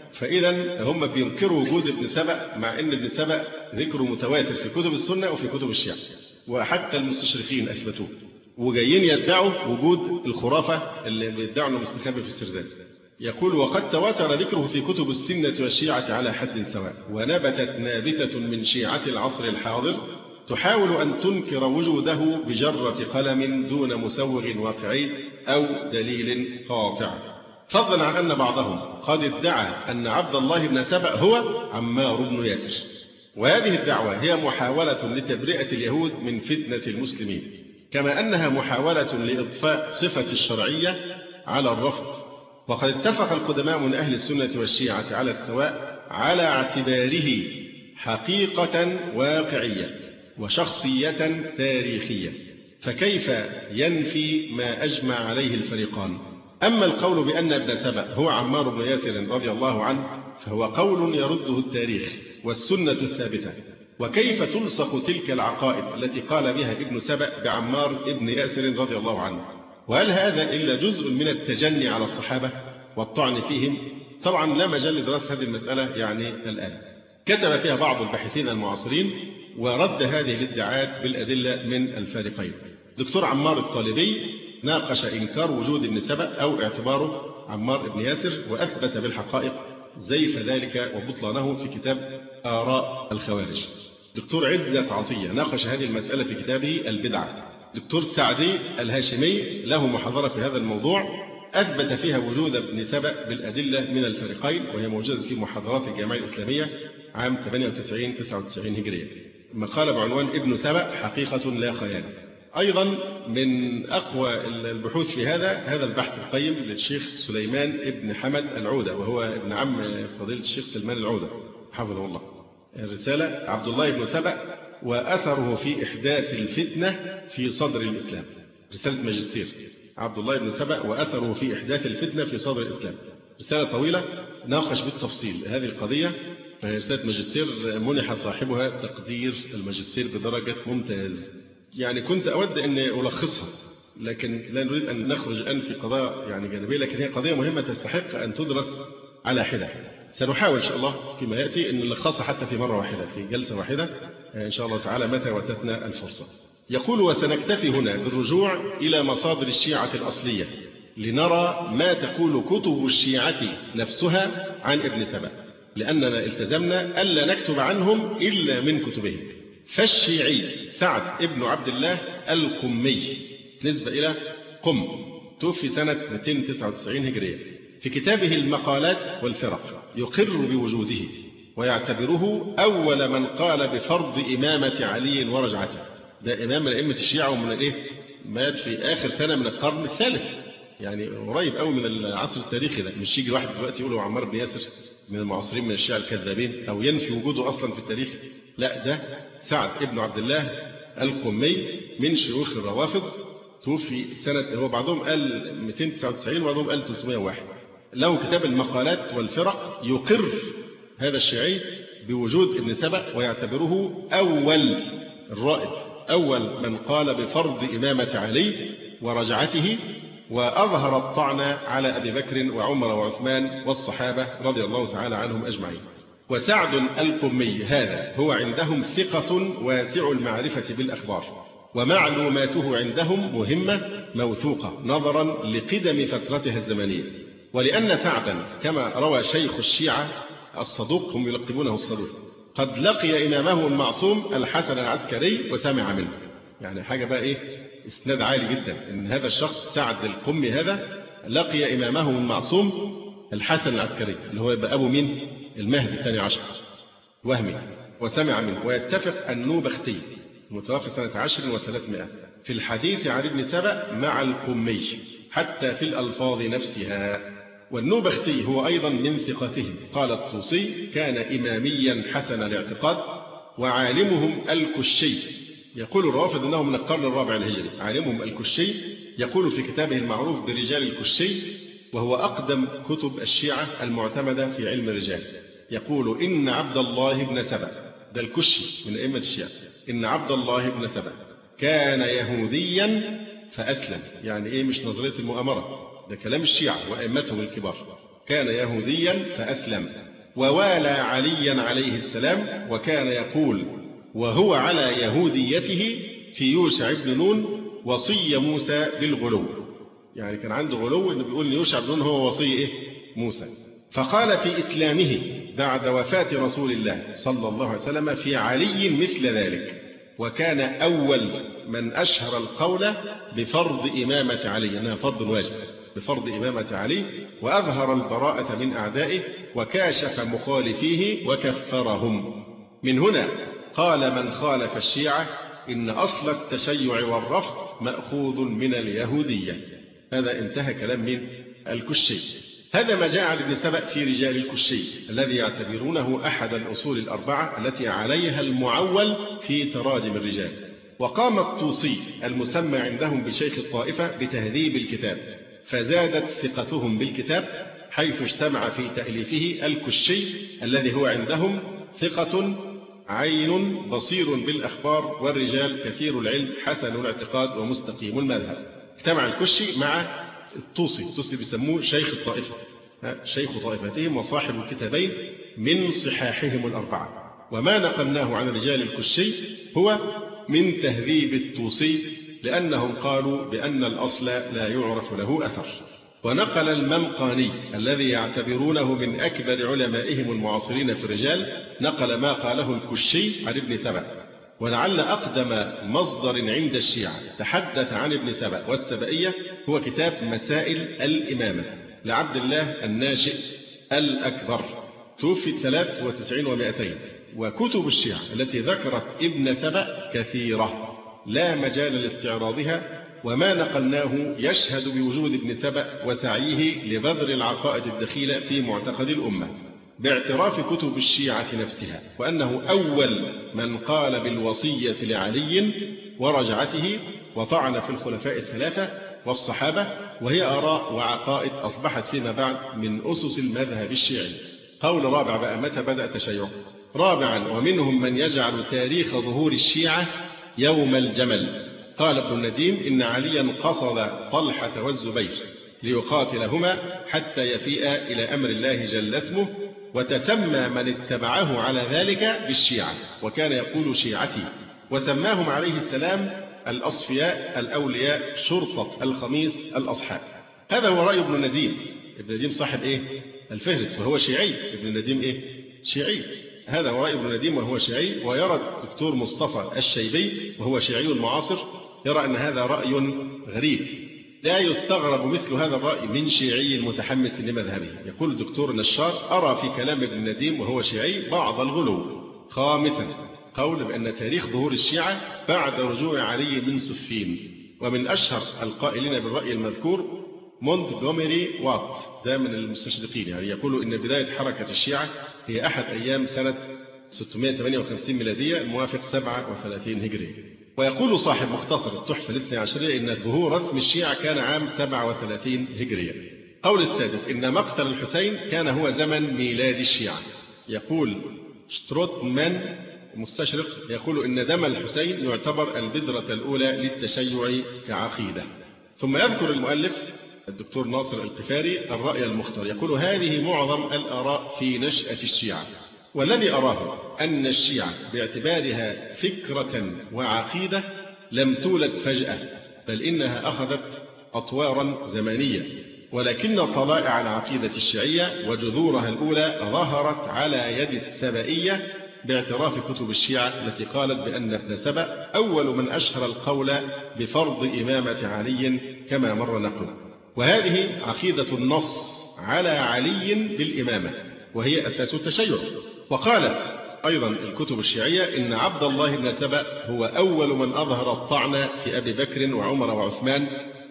فإذا هم بينكروا وجود ابن سبأ، مع أن ابن سبأ ذكره متواتر في كتب السنة وفي كتب الشيعة، وحتى المستشرقين أثبتوه، وجايين يدعوا وجود الخرافة اللي بيدعوا أنه مستخبي في السرداب. يقول: وقد تواتر ذكره في كتب السنة والشيعة على حد سواء. ونبتت نابتة من شيعة العصر الحاضر تحاول أن تنكر وجوده بجرة قلم دون مسوغ واقعي أو دليل قاطع، فضلا عن أن بعضهم قد ادعى أن عبد الله بن سبأ هو عمار بن ياسر. وهذه الدعوة هي محاولة لتبرئة اليهود من فتنة المسلمين، كما أنها محاولة لإضفاء صفة الشرعية على الرفض. وقد اتفق القدماء من أهل السنة والشيعة على السواء على اعتباره حقيقة واقعية وشخصية تاريخية، فكيف ينفي ما أجمع عليه الفريقان؟ أما القول بأن ابن سبأ هو عمار بن ياسر رضي الله عنه فهو قول يرده التاريخ والسنة الثابتة. وكيف تلصق تلك العقائد التي قال بها ابن سبأ بعمار ابن ياسر رضي الله عنه؟ وهل هذا إلا جزء من التجني على الصحابة والطعن فيهم؟ طبعا لا مجال لدراسة هذه المسألة يعني الآن. كتب فيها بعض الباحثين المعاصرين ورد هذه الادعاءات بالأدلة من الفارقين. دكتور عمار الطالبي ناقش إنكار وجود ابن سبأ أو اعتباره عمار ابن ياسر، وأثبت بالحقائق زيف ذلك وبطلانه في كتاب آراء الخوارج. دكتور عزت عطية ناقش هذه المسألة في كتابه البدعة. دكتور سعدي الهاشمي له محاضرة في هذا الموضوع أثبت فيها وجود ابن سبأ بالأدلة من الفريقين، وهي موجودة في محاضرات الجامعة الإسلامية عام 98-99 هجرية. مقالة بعنوان ابن سبأ حقيقة لا خيال. أيضا من أقوى البحوث في هذا البحث القيم للشيخ سليمان ابن حمد العودة، وهو ابن عم فضيلة الشيخ سلمان العودة حفظه الله. الرسالة عبد الله بن سبأ وأثره في إحداث الفتنة في صدر الإسلام، رسالة ماجستير عبد الله بن سبأ وأثره في إحداث الفتنة في صدر الإسلام. رسالة طويلة ناقش بالتفصيل هذه القضية، فهي رسالة ماجستير منح صاحبها تقدير الماجستير بدرجة ممتاز. يعني كنت أود أن ألخصها، لكن لا نريد أن نخرج الآن في قضايا يعني جانبية، لكن هي قضية مهمة تستحق أن تدرس على حدة. سنحاول إن شاء الله فيما يأتي أن نلخصها حتى في مرة واحدة في جلسة واحدة إن شاء الله تعالى متى واتتنا الفرصة. يقول: وسنكتفي هنا بالرجوع إلى مصادر الشيعة الأصلية لنرى ما تقول كتب الشيعة نفسها عن ابن سبأ، لأننا التزمنا ألا نكتب عنهم إلا من كتبهم. فالشيعي سعد ابن عبد الله القمي نسبة إلى قم، توفي سنة 299 هجرية، في كتابه المقالات والفرق يقر بوجوده ويعتبره أول من قال بفرض إمامة علي ورجعته. ده إمام من أئمة الشيعة ومن مات في آخر سنة من القرن الثالث، يعني قريب قوي من العصر التاريخي ده. مش يجي واحد دلوقتي يقول عمار بن ياسر من المعاصرين من الشيعة الكذابين أو ينفي وجوده أصلا في التاريخ. لا، ده سعد ابن عبد الله القمي من شيوخ الروافض، توفي سنة، هو بعضهم قال 299 وبعضهم قال 301. له كتاب المقالات والفرق يقر هذا الشيعي بوجود ابن سبأ ويعتبره أول الرائد، أول من قال بفرض إمامة علي ورجعته، وأظهر الطعن على أبي بكر وعمر وعثمان والصحابة رضي الله تعالى عنهم أجمعين. وسعد القمي هذا هو عندهم ثقة واسع المعرفة بالأخبار، ومعلوماته عندهم مهمة موثوقة نظرا لقدم فترتها الزمنية، ولأن سعدا كما روى شيخ الشيعة الصدوق، هم يلقبونه الصدوق، قد لقي إمامه المعصوم الحسن العسكري وسمع منه. يعني حاجة بقى إسناد عالي جدا إن هذا الشخص سعد القمي هذا لقي إمامه المعصوم الحسن العسكري اللي هو يبقى أبو مين؟ المهدي الثاني عشر وهمي، وسمع منه. ويتفق النوبختي المتوفى سنة 10 و300 في الحديث عن ابن سبأ مع القمي حتى في الألفاظ نفسها. والنوبختي هو أيضا من ثقتهم. قال الطوسي: كان إماميا حسن الاعتقاد وعالمهم الكشي. يقول الروافض أنه من القرن الرابع الهجري. عالمهم الكشي يقول في كتابه المعروف برجال الكشي، وهو أقدم كتب الشيعة المعتمدة في علم الرجال، يقول: إن عبد الله بن سبأ، ده الكشي من أئمة الشيعة، إن عبد الله بن سبأ كان يهوديا فأسلم. يعني مش نظرية المؤامرة، ده كلام الشيعة وأئمتهم الكبار. كان يهوديا فأسلم ووالى عليا عليه السلام، وكان يقول وهو على يهوديته في يوشع بن نون وصي موسى بالغلو. يعني كان عنده غلو إنه بيقول يوشع بن نون هو وصي موسى. فقال في إسلامه بعد وفاة رسول الله صلى الله عليه وسلم في علي مثل ذلك، وكان أول من أشهر القول بفرض إمامة علي، أنها فرض واجب، بفرض إمامة علي، وأظهر البراءة من أعدائه وكاشف مخالفيه وكفرهم. من هنا قال من خالف الشيعة إن أصل التشيع والرفض مأخوذ من اليهودية. هذا انتهى كلام من الكشي. هذا ما جاء عن ابن سبأ في رجال الكشي الذي يعتبرونه أحد الأصول الأربعة التي عليها المعول في تراجم الرجال. وقام الطوسي المسمى عندهم بشيخ الطائفة بتهذيب الكتاب، فزادت ثقتهم بالكتاب، حيث اجتمع في تأليفه الكشي الذي هو عندهم ثقة عين بصير بالأخبار والرجال كثير العلم حسن الاعتقاد ومستقيم المذهب. اجتمع الكشي مع الطوسي بيسموه شيخ الطائفة، شيخ طائفتهم وصاحب الكتابين من صحاحهم الأربعة. وما نقلناه عن رجال الكشي هو من تهذيب الطوسي، لأنهم قالوا بأن الأصل لا يعرف له أثر. ونقل الممقاني الذي يعتبرونه من أكبر علمائهم المعاصرين في الرجال، نقل ما قاله الكشي عن ابن سبأ. ولعل أقدم مصدر عند الشيعة تحدث عن ابن سبأ والسبئية هو كتاب مسائل الإمامة لعبد الله الناشئ الأكبر، توفي 93 و200. وكتب الشيعة التي ذكرت ابن سبأ كثيرة لا مجال لاستعراضها، وما نقلناه يشهد بوجود ابن سبأ وسعيه لبذر العقائد الدخيلة في معتقد الأمة، باعتراف كتب الشيعة نفسها، وأنه أول من قال بالوصية لعلي ورجعته وطعن في الخلفاء الثلاثة والصحابة، وهي آراء وعقائد أصبحت فيما بعد من أسس المذهب الشيعي. قول رابع بقى: متى بدأ تشيعه؟ رابعا: ومنهم من يجعل تاريخ ظهور الشيعة يوم الجمل. قال ابن النديم إن عليا قصد طلحة والزبير ليقاتلهما حتى يفيء إلى أمر الله جل اسمه، وتسمى من اتبعه على ذلك بالشيعة، وكان يقول شيعتي، وسماهم عليه السلام الأصفياء الأولياء شرطة الخميس الأصحاب. هذا هو رأي ابن نديم. ابن نديم صاحب الفهرس، وهو شيعي. ابن نديم شيعي. هذا هو رأي ابن نديم وهو شيعي. ويرى الدكتور مصطفى الشيبي وهو شيعي معاصر يرى أن هذا رأي غريب، لا يستغرب مثل هذا الرأي من شيعي متحمس لمذهبه. يقول الدكتور نشار: أرى في كلام ابن نديم وهو شيعي بعض الغلو. خامسا، قول بأن تاريخ ظهور الشيعة بعد رجوع علي من صفين. ومن أشهر القائلين بالرأي المذكور مونتجوميري وات، ده من المستشرقين، يعني يقول إن بداية حركة الشيعة هي أحد أيام سنة 658 ميلادية الموافق 37 هجرية. ويقول صاحب مختصر التحفة الاثني عشرية إن ظهور رسم الشيعة كان عام 37 هجرية. قول السادس: إن مقتل الحسين كان هو زمن ميلاد الشيعة. يقول شتروتمان مستشرق يقول إن دم الحسين يعتبر البذرة الأولى للتشيع كعقيدة. ثم يذكر المؤلف الدكتور ناصر القفاري الرأي المختار، يقول: هذه معظم الآراء في نشأة الشيعة، والذي أراه أن الشيعة باعتبارها فكرة وعقيدة لم تولد فجأة، بل إنها أخذت أطوارا زمنية، ولكن طلائع العقيدة الشيعية وجذورها الأولى ظهرت على يد السبئية باعتراف كتب الشيعة التي قالت بأن ابن سبأ أول من أشهر القول بفرض إمامة علي كما مر نقله. وهذه عقيدة النص على علي بالإمامة، وهي أساس التشيع. وقالت أيضا الكتب الشيعية إن عبد الله بن سبأ هو أول من أظهر الطعن في أبي بكر وعمر وعثمان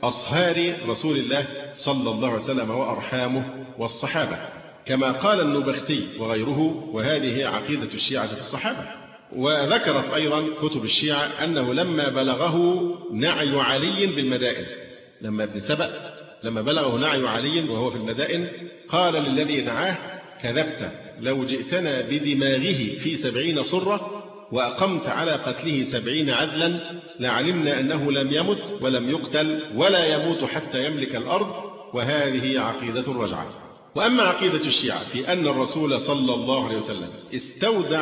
أصهار رسول الله صلى الله عليه وسلم وأرحامه والصحابة، كما قال النبختي وغيره. وهذه هي عقيدة الشيعة في الصحابة. وذكرت أيضا كتب الشيعة أنه لما بلغه نعي علي بالمدائن، لما ابن سبأ لما بلغه نعي علي وهو في المدائن قال للذي نعاه: كذبت، لو جئتنا بدماغه في 70 صرة وأقمت على قتله 70 عدلا لعلمنا أنه لم يمت ولم يقتل ولا يموت حتى يملك الأرض. وهذه عقيدة الرجعة. وأما عقيدة الشيعة في أن الرسول صلى الله عليه وسلم استودع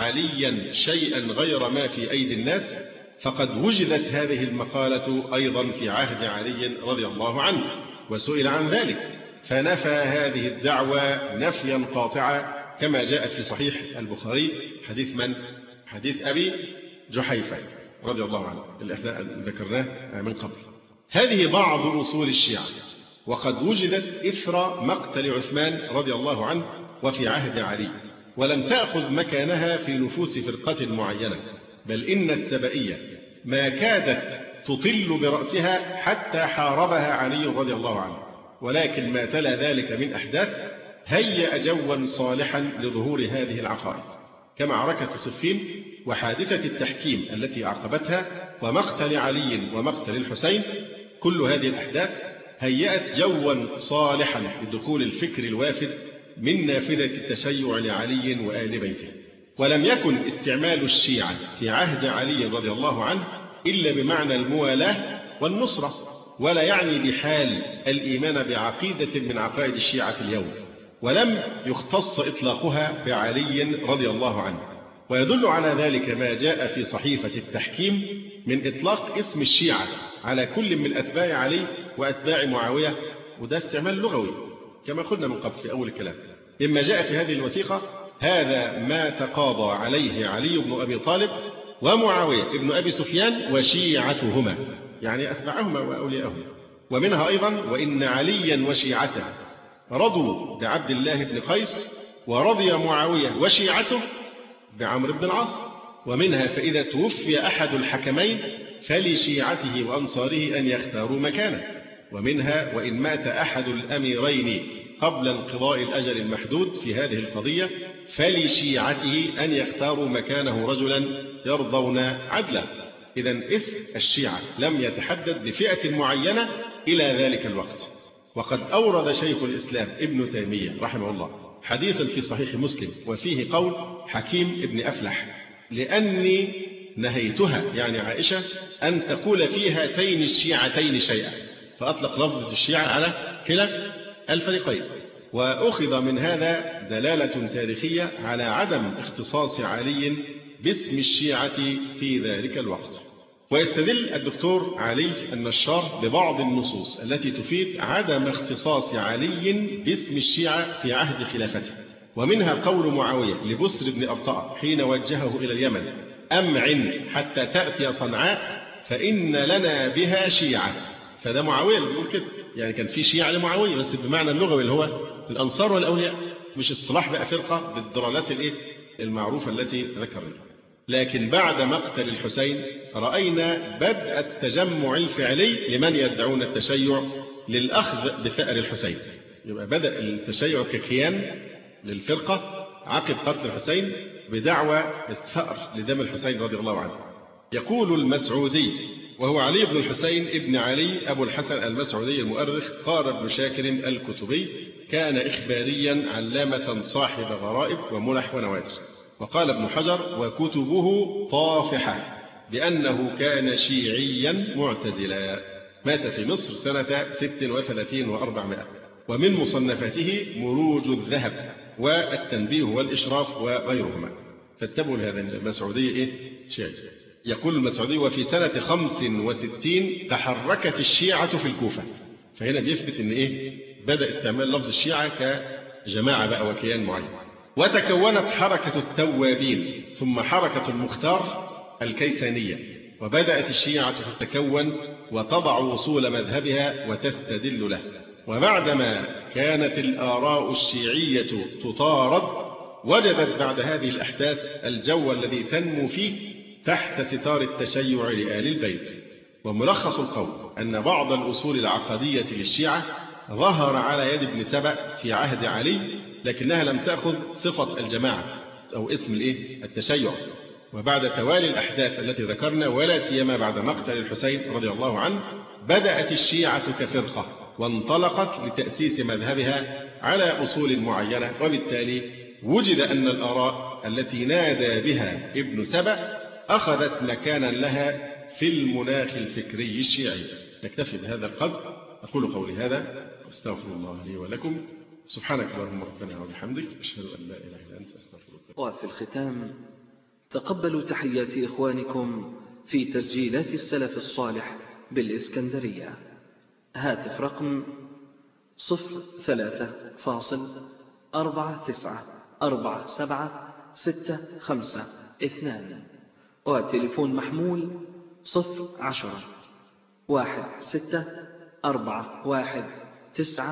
عليا شيئا غير ما في أيدي الناس، فقد وجدت هذه المقالة أيضا في عهد علي رضي الله عنه، وسئل عن ذلك فنفى هذه الدعوة نفيا قاطعا، كما جاء في صحيح البخاري حديث من؟ حديث أبي جحيفة رضي الله عنه اللي ذكرناه من قبل. هذه بعض أصول الشيعة، وقد وجدت إثر مقتل عثمان رضي الله عنه وفي عهد علي، ولم تأخذ مكانها في نفوس فرقة معينة، بل إن السبئية ما كادت تطل برأسها حتى حاربها علي رضي الله عنه، ولكن ما تلا ذلك من أحداث هيأ جوا صالحا لظهور هذه العقائد، كمعركة صفين وحادثة التحكيم التي عقبتها ومقتل علي ومقتل الحسين. كل هذه الأحداث هيأت جوا صالحا لدخول الفكر الوافد من نافذة التشيع لعلي وآل بيته. ولم يكن استعمال الشيعة في عهد علي رضي الله عنه إلا بمعنى الموالاة والنصرة، ولا يعني بحال الإيمان بعقيدة من عقائد الشيعة اليوم، ولم يختص إطلاقها بعلي رضي الله عنه. ويدل على ذلك ما جاء في صحيفة التحكيم من إطلاق اسم الشيعة على كل من أتباع علي وأتباع معاوية، وده استعمال لغوي كما قلنا من قبل في أول الكلام. مما جاء في هذه الوثيقة: هذا ما تقاضى عليه علي بن أبي طالب ومعاوية ابن أبي سفيان وشيعتهما، يعني أتباعهما وأولياءهما. ومنها أيضا: وإن عليا وشيعته رضوا بعبد الله بن قيس، ورضي معاوية وشيعته بعمرو بن العاص. ومنها: فإذا توفي أحد الحكمين فلشيعته وأنصاره أن يختاروا مكانه. ومنها: وإن مات أحد الأميرين قبل انقضاء الأجل المحدود في هذه القضية فلشيعته أن يختاروا مكانه رجلا يرضون عدلا. إذن إثم الشيعة لم يتحدد بفئة معينة إلى ذلك الوقت. وقد أورد شيخ الإسلام ابن تيمية رحمه الله حديثا في صحيح مسلم وفيه قول حكيم ابن أفلح: لأني نهيتها، يعني عائشة، أن تقول في هاتين الشيعتين شيئا، فأطلق لفظة الشيعة على كلا الفريقين. وأخذ من هذا دلالة تاريخية على عدم اختصاص علي باسم الشيعة في ذلك الوقت. ويستدل الدكتور علي النشار ببعض النصوص التي تفيد عدم اختصاص علي باسم الشيعة في عهد خلافته، ومنها قول معاوية لبسر بن أبطأ حين وجهه إلى اليمن: أمعن حتى تأتي صنعاء فإن لنا بها شيعة. فده معاوية اللي بيقول كده، يعني كان في شيعة لمعاوية بس بمعنى اللغوي اللي هو الأنصار والأولياء، مش اصطلاح بقى فرقة بالضلالات المعروفة التي ذكرنا. لكن بعد مقتل الحسين رأينا بدء التجمع الفعلي لمن يدعون التشيع للأخذ بثأر الحسين. يبقى بدأ التشيع ككيان للفرقة عقب قتل الحسين بدعوى الثأر لدم الحسين رضي الله عنه. يقول المسعودي وهو علي بن الحسين ابن علي أبو الحسن المسعودي المؤرخ، قال ابن شاكر الكتبي: كان إخباريا علامة صاحب غرائب وملح ونوادر. وقال ابن حجر: وكتبه طافحة بأنه كان شيعيا معتزلا. مات في مصر سنة 36 و400. ومن مصنفاته مروج الذهب والتنبيه والإشراف وغيرهما. فاتبعوا لهذا المسعودي شيعي. يقول المسعودي: وفي سنة 65 تحركت الشيعة في الكوفة. فهنا بيثبت ان بدأ استعمال لفظ الشيعة كجماعة بقى وكيان معين. وتكونت حركة التوابين ثم حركة المختار الكيسانية، وبدأت الشيعة تتكون وتضع وصول مذهبها وتستدل له. وبعدما كانت الآراء الشيعية تطارد، وجدت بعد هذه الأحداث الجو الذي تنمو فيه تحت ستار التشيع لآل البيت. وملخص القول أن بعض الأصول العقدية للشيعة ظهر على يد ابن سبأ في عهد علي، لكنها لم تأخذ صفة الجماعة أو اسم التشيع. وبعد توالي الأحداث التي ذكرنا، ولا سيما بعد مقتل الحسين رضي الله عنه، بدأت الشيعة كفرقة وانطلقت لتأسيس مذهبها على أصول معينة. وبالتالي وجد أن الآراء التي نادى بها ابن سبأ أخذت مكانا لها في المناخ الفكري الشيعي. نكتفي بهذا القدر. أقول قولي هذا واستغفر الله لي ولكم. سبحانك اللهم ربنا وبحمدك، أشهد أن لا إله إلا أنت، أستغفرك. وفي الختام تقبلوا تحيات إخوانكم في تسجيلات السلف الصالح بالإسكندرية. هاتف رقم 03-494765، وتليفون محمول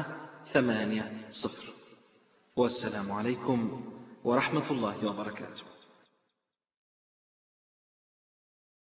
010-16-41-980. والسلام عليكم ورحمة الله وبركاته.